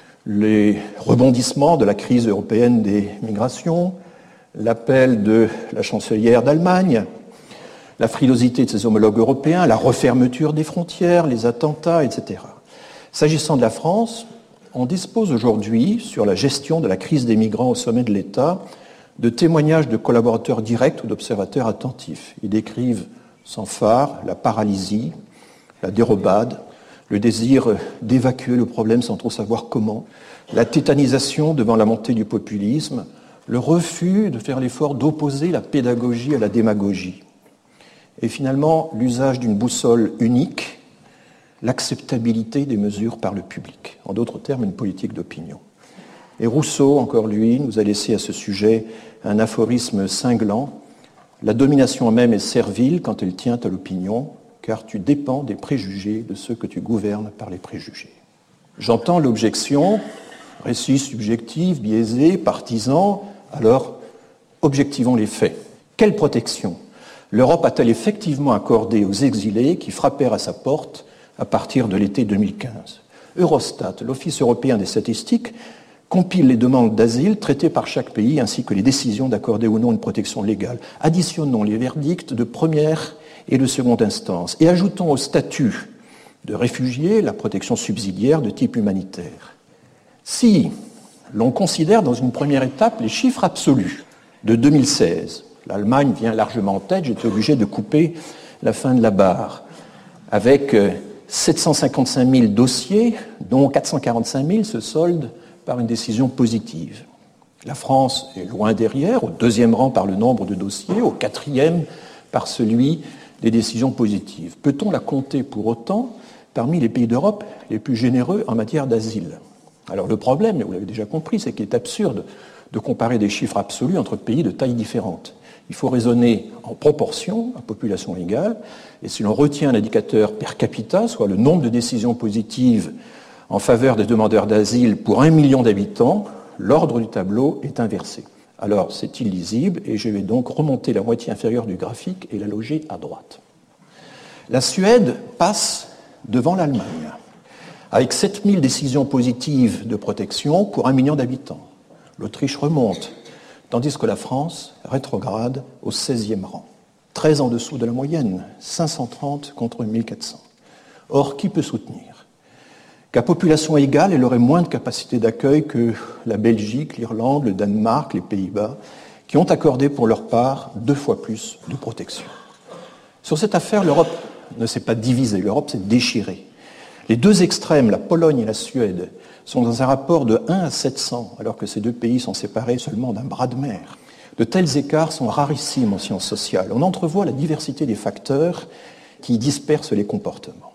les rebondissements de la crise européenne des migrations, l'appel de la chancelière d'Allemagne, la frilosité de ses homologues européens, la refermeture des frontières, les attentats, etc. S'agissant de la France, on dispose aujourd'hui, sur la gestion de la crise des migrants au sommet de l'État, de témoignages de collaborateurs directs ou d'observateurs attentifs. Ils décrivent sans phare la paralysie, la dérobade, le désir d'évacuer le problème sans trop savoir comment, la tétanisation devant la montée du populisme, le refus de faire l'effort d'opposer la pédagogie à la démagogie. Et finalement, l'usage d'une boussole unique, l'acceptabilité des mesures par le public. En d'autres termes, une politique d'opinion. Et Rousseau, encore lui, nous a laissé à ce sujet un aphorisme cinglant. La domination même est servile quand elle tient à l'opinion, car tu dépends des préjugés de ceux que tu gouvernes par les préjugés. J'entends l'objection, récit subjectif, biaisé, partisan, alors objectivons les faits. Quelle protection l'Europe a-t-elle effectivement accordé aux exilés qui frappèrent à sa porte à partir de l'été 2015 ? Eurostat, l'Office européen des statistiques, compile les demandes d'asile traitées par chaque pays ainsi que les décisions d'accorder ou non une protection légale. Additionnons les verdicts de première et de seconde instance et ajoutons au statut de réfugié la protection subsidiaire de type humanitaire. Si l'on considère dans une première étape les chiffres absolus de 2016, l'Allemagne vient largement en tête, j'étais obligé de couper la fin de la barre, avec 755 000 dossiers, dont 445 000 se soldent par une décision positive. La France est loin derrière, au deuxième rang par le nombre de dossiers, au quatrième par celui des décisions positives. Peut-on la compter pour autant parmi les pays d'Europe les plus généreux en matière d'asile ? Alors le problème, et vous l'avez déjà compris, c'est qu'il est absurde de comparer des chiffres absolus entre pays de tailles différentes. Il faut raisonner en proportion, à population égale, et si l'on retient un indicateur per capita, soit le nombre de décisions positives en faveur des demandeurs d'asile pour 1 million d'habitants, l'ordre du tableau est inversé. Alors c'est illisible et je vais donc remonter la moitié inférieure du graphique et la loger à droite. La Suède passe devant l'Allemagne, avec 7000 décisions positives de protection pour 1 million d'habitants. L'Autriche remonte, tandis que la France rétrograde au 16e rang. 13 en dessous de la moyenne, 530 contre 1400. Or, qui peut soutenir qu'à population égale, elle aurait moins de capacité d'accueil que la Belgique, l'Irlande, le Danemark, les Pays-Bas, qui ont accordé pour leur part 2 fois plus de protection. Sur cette affaire, l'Europe ne s'est pas divisée, l'Europe s'est déchirée. Les deux extrêmes, la Pologne et la Suède, sont dans un rapport de 1 à 700, alors que ces deux pays sont séparés seulement d'un bras de mer. De tels écarts sont rarissimes en sciences sociales. On entrevoit la diversité des facteurs qui dispersent les comportements.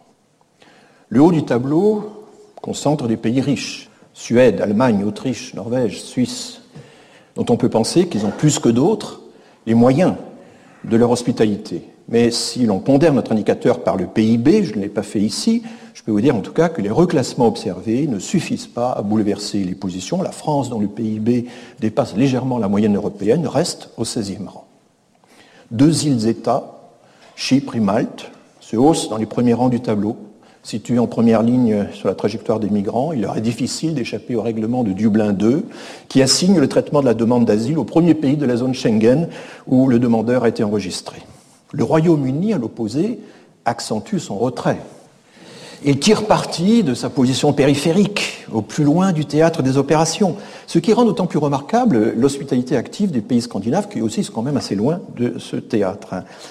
Le haut du tableau concentre des pays riches, Suède, Allemagne, Autriche, Norvège, Suisse, dont on peut penser qu'ils ont plus que d'autres les moyens de leur hospitalité. Mais si l'on pondère notre indicateur par le PIB, je ne l'ai pas fait ici, je peux vous dire en tout cas que les reclassements observés ne suffisent pas à bouleverser les positions. La France, dont le PIB dépasse légèrement la moyenne européenne, reste au 16e rang. 2 îles-États, Chypre et Malte, se haussent dans les premiers rangs du tableau. Situés en première ligne sur la trajectoire des migrants, il leur est difficile d'échapper au règlement de Dublin II, qui assigne le traitement de la demande d'asile au premier pays de la zone Schengen où le demandeur a été enregistré. Le Royaume-Uni, à l'opposé, accentue son retrait. Il tire parti de sa position périphérique, au plus loin du théâtre des opérations, ce qui rend d'autant plus remarquable l'hospitalité active des pays scandinaves, qui aussi sont quand même assez loin de ce théâtre.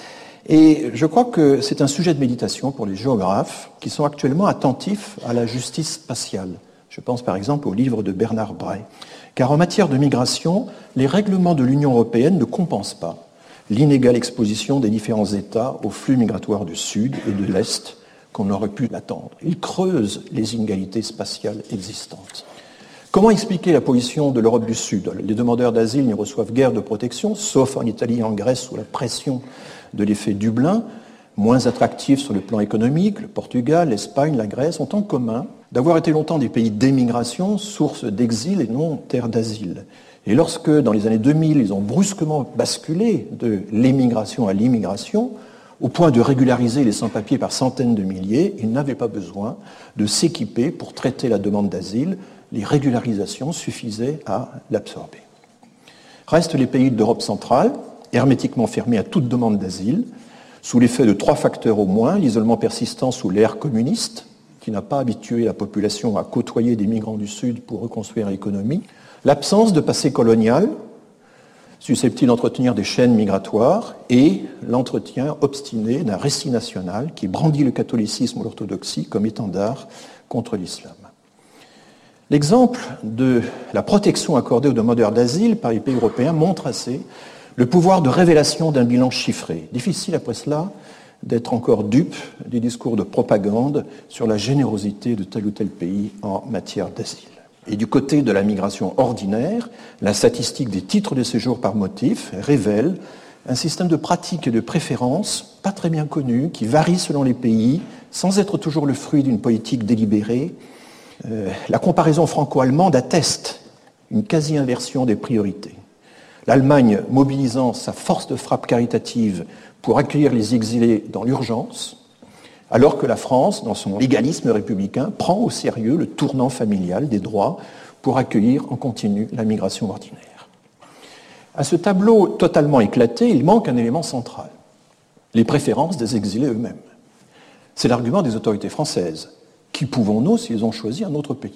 Et je crois que c'est un sujet de méditation pour les géographes qui sont actuellement attentifs à la justice spatiale. Je pense par exemple au livre de Bernard Bray. Car en matière de migration, les règlements de l'Union européenne ne compensent pas l'inégale exposition des différents États aux flux migratoires du Sud et de l'Est qu'on aurait pu l'attendre. Ils creusent les inégalités spatiales existantes. Comment expliquer la position de l'Europe du Sud ? Les demandeurs d'asile n'y reçoivent guère de protection, sauf en Italie et en Grèce sous la pression de l'effet Dublin, moins attractifs sur le plan économique. Le Portugal, l'Espagne, la Grèce ont en commun d'avoir été longtemps des pays d'émigration, source d'exil et non terre d'asile. Et lorsque, dans les années 2000, ils ont brusquement basculé de l'émigration à l'immigration, au point de régulariser les sans-papiers par centaines de milliers, ils n'avaient pas besoin de s'équiper pour traiter la demande d'asile. Les régularisations suffisaient à l'absorber. Restent les pays d'Europe centrale, hermétiquement fermés à toute demande d'asile, sous l'effet de 3 facteurs au moins: l'isolement persistant sous l'ère communiste, qui n'a pas habitué la population à côtoyer des migrants du Sud pour reconstruire l'économie, l'absence de passé colonial, susceptible d'entretenir des chaînes migratoires, et l'entretien obstiné d'un récit national qui brandit le catholicisme ou l'orthodoxie comme étendard contre l'islam. L'exemple de la protection accordée aux demandeurs d'asile par les pays européens montre assez le pouvoir de révélation d'un bilan chiffré. Difficile après cela d'être encore dupe des discours de propagande sur la générosité de tel ou tel pays en matière d'asile. Et du côté de la migration ordinaire, la statistique des titres de séjour par motif révèle un système de pratiques et de préférences pas très bien connu, qui varie selon les pays, sans être toujours le fruit d'une politique délibérée. La comparaison franco-allemande atteste une quasi-inversion des priorités. L'Allemagne mobilisant sa force de frappe caritative pour accueillir les exilés dans l'urgence, alors que la France, dans son légalisme républicain, prend au sérieux le tournant familial des droits pour accueillir en continu la migration ordinaire. À ce tableau totalement éclaté, il manque un élément central: les préférences des exilés eux-mêmes. C'est l'argument des autorités françaises. Qui pouvons-nous s'ils ont choisi un autre pays ?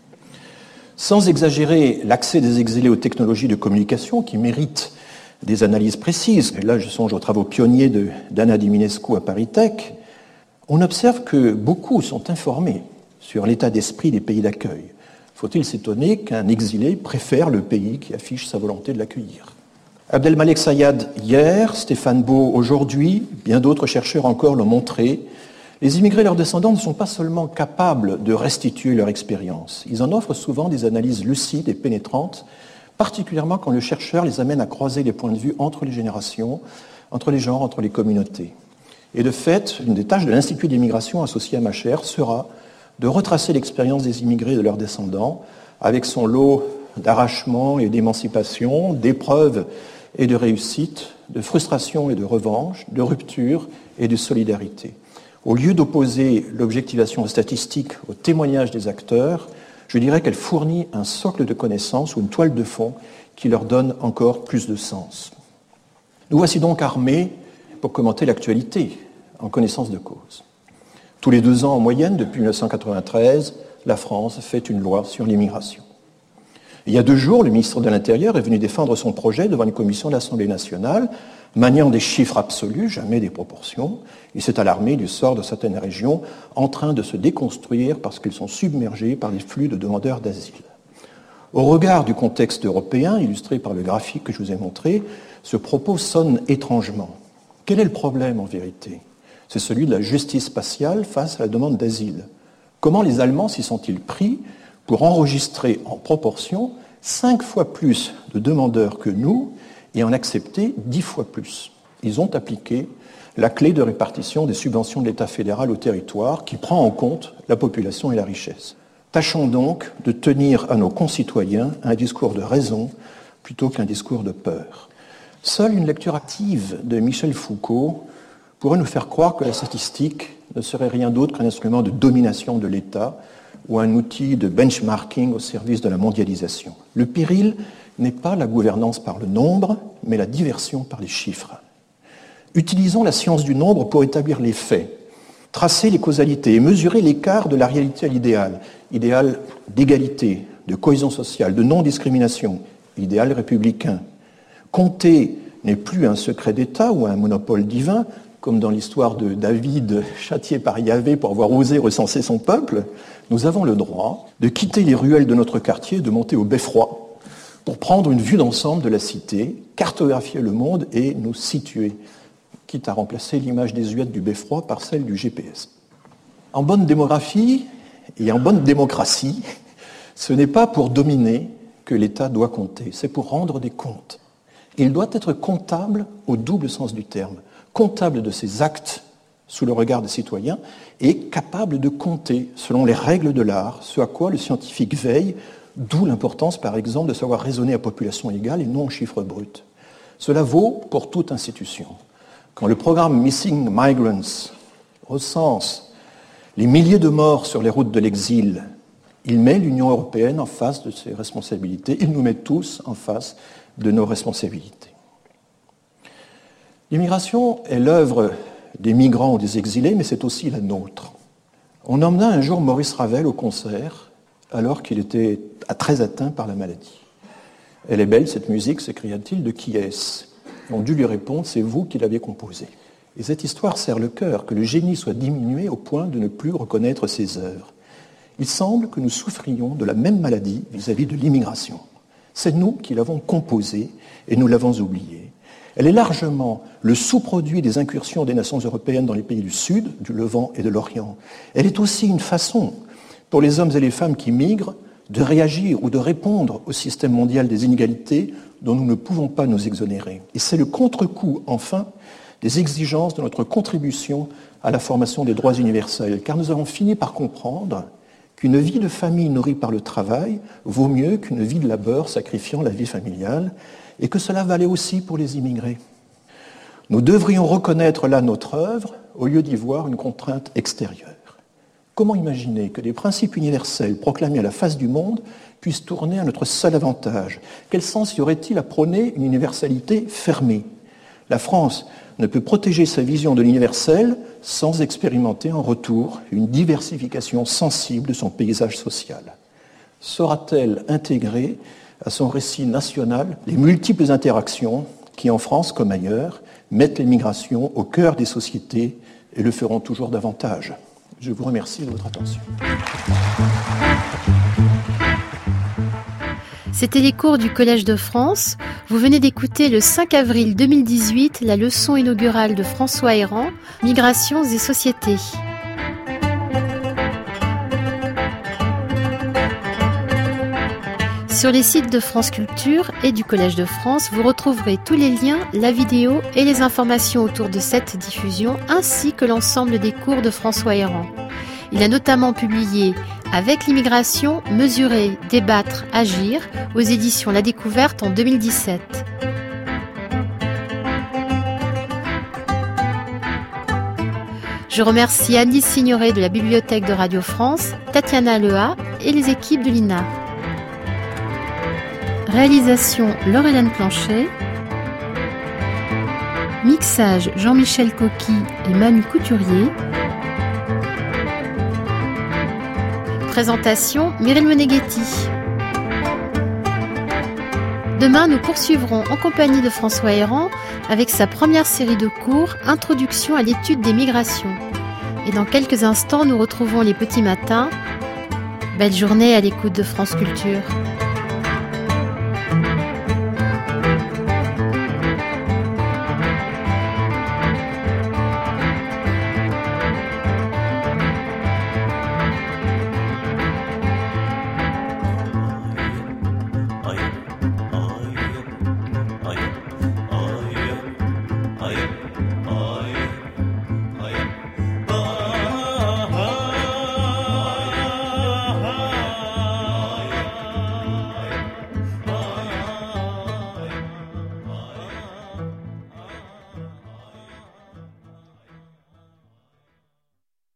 Sans exagérer l'accès des exilés aux technologies de communication qui méritent des analyses précises, et là je songe aux travaux pionniers d'Anna Diminescu à Paris Tech, on observe que beaucoup sont informés sur l'état d'esprit des pays d'accueil. Faut-il s'étonner qu'un exilé préfère le pays qui affiche sa volonté de l'accueillir ? Abdelmalek Sayad hier, Stéphane Beau aujourd'hui, bien d'autres chercheurs encore l'ont montré, les immigrés et leurs descendants ne sont pas seulement capables de restituer leur expérience, ils en offrent souvent des analyses lucides et pénétrantes, particulièrement quand le chercheur les amène à croiser les points de vue entre les générations, entre les genres, entre les communautés. Et de fait, une des tâches de l'Institut d'immigration associé à ma chaire sera de retracer l'expérience des immigrés et de leurs descendants avec son lot d'arrachements et d'émancipation, d'épreuves et de réussites, de frustration et de revanche, de rupture et de solidarité. Au lieu d'opposer l'objectivation statistique au témoignage des acteurs, je dirais qu'elle fournit un socle de connaissances ou une toile de fond qui leur donne encore plus de sens. Nous voici donc armés pour commenter l'actualité en connaissance de cause. Tous les 2 ans en moyenne, depuis 1993, la France fait une loi sur l'immigration. Il y a 2 jours, le ministre de l'Intérieur est venu défendre son projet devant une commission de l'Assemblée nationale, maniant des chiffres absolus, jamais des proportions. Il s'est alarmé du sort de certaines régions en train de se déconstruire parce qu'elles sont submergées par les flux de demandeurs d'asile. Au regard du contexte européen, illustré par le graphique que je vous ai montré, ce propos sonne étrangement. Quel est le problème en vérité ? C'est celui de la justice spatiale face à la demande d'asile. Comment les Allemands s'y sont-ils pris pour enregistrer en proportion 5 fois plus de demandeurs que nous et en accepter 10 fois plus ? Ils ont appliqué la clé de répartition des subventions de l'État fédéral au territoire qui prend en compte la population et la richesse. Tâchons donc de tenir à nos concitoyens un discours de raison plutôt qu'un discours de peur. Seule une lecture active de Michel Foucault pourrait nous faire croire que la statistique ne serait rien d'autre qu'un instrument de domination de l'État ou un outil de benchmarking au service de la mondialisation. Le péril n'est pas la gouvernance par le nombre, mais la diversion par les chiffres. Utilisons la science du nombre pour établir les faits, tracer les causalités et mesurer l'écart de la réalité à l'idéal. Idéal d'égalité, de cohésion sociale, de non-discrimination, idéal républicain. Compter n'est plus un secret d'État ou un monopole divin, comme dans l'histoire de David châtié par Yahvé pour avoir osé recenser son peuple. Nous avons le droit de quitter les ruelles de notre quartier, de monter au beffroi pour prendre une vue d'ensemble de la cité, cartographier le monde et nous situer, quitte à remplacer l'image désuète du beffroi par celle du GPS. En bonne démographie et en bonne démocratie, ce n'est pas pour dominer que l'État doit compter, c'est pour rendre des comptes. Il doit être comptable au double sens du terme, comptable de ses actes sous le regard des citoyens et capable de compter selon les règles de l'art, ce à quoi le scientifique veille, d'où l'importance par exemple de savoir raisonner à population égale et non en chiffres bruts. Cela vaut pour toute institution. Quand le programme Missing Migrants recense les milliers de morts sur les routes de l'exil, il met l'Union européenne en face de ses responsabilités, il nous met tous en face de nos responsabilités. L'immigration est l'œuvre des migrants ou des exilés, mais c'est aussi la nôtre. On emmena un jour Maurice Ravel au concert, alors qu'il était très atteint par la maladie. « Elle est belle, cette musique », s'écria-t-il, « de qui est-ce » ? On dut lui répondre, « C'est vous qui l'avez composée ». Et cette histoire serre le cœur, que le génie soit diminué au point de ne plus reconnaître ses œuvres. Il semble que nous souffrions de la même maladie vis-à-vis de l'immigration. C'est nous qui l'avons composée et nous l'avons oubliée. Elle est largement le sous-produit des incursions des nations européennes dans les pays du Sud, du Levant et de l'Orient. Elle est aussi une façon, pour les hommes et les femmes qui migrent, de réagir ou de répondre au système mondial des inégalités dont nous ne pouvons pas nous exonérer. Et c'est le contre-coup, enfin, des exigences de notre contribution à la formation des droits universels, car nous avons fini par comprendre qu'une vie de famille nourrie par le travail vaut mieux qu'une vie de labeur sacrifiant la vie familiale, et que cela valait aussi pour les immigrés. Nous devrions reconnaître là notre œuvre au lieu d'y voir une contrainte extérieure. Comment imaginer que des principes universels proclamés à la face du monde puissent tourner à notre seul avantage ? Quel sens y aurait-il à prôner une universalité fermée ? La France ne peut protéger sa vision de l'universel sans expérimenter en retour une diversification sensible de son paysage social. Saura-t-elle intégrer à son récit national les multiples interactions qui, en France comme ailleurs, mettent l'immigration au cœur des sociétés et le feront toujours davantage ? Je vous remercie de votre attention. C'était les cours du Collège de France. Vous venez d'écouter le 5 avril 2018 la leçon inaugurale de François Héran, Migrations et sociétés. Sur les sites de France Culture et du Collège de France, vous retrouverez tous les liens, la vidéo et les informations autour de cette diffusion, ainsi que l'ensemble des cours de François Héran. Il a notamment publié « Avec l'immigration, mesurer, débattre, agir » aux éditions La Découverte en 2017. Je remercie Annie Signoret de la Bibliothèque de Radio France, Tatiana Leha et les équipes de l'INA. Réalisation Laure-Hélène Planchet. Mixage Jean-Michel Coqui et Manu Couturier. Présentation Mireille Meneghetti. Demain, nous poursuivrons en compagnie de François Héran avec sa première série de cours Introduction à l'étude des migrations. Et dans quelques instants, nous retrouvons les petits matins. Belle journée à l'écoute de France Culture.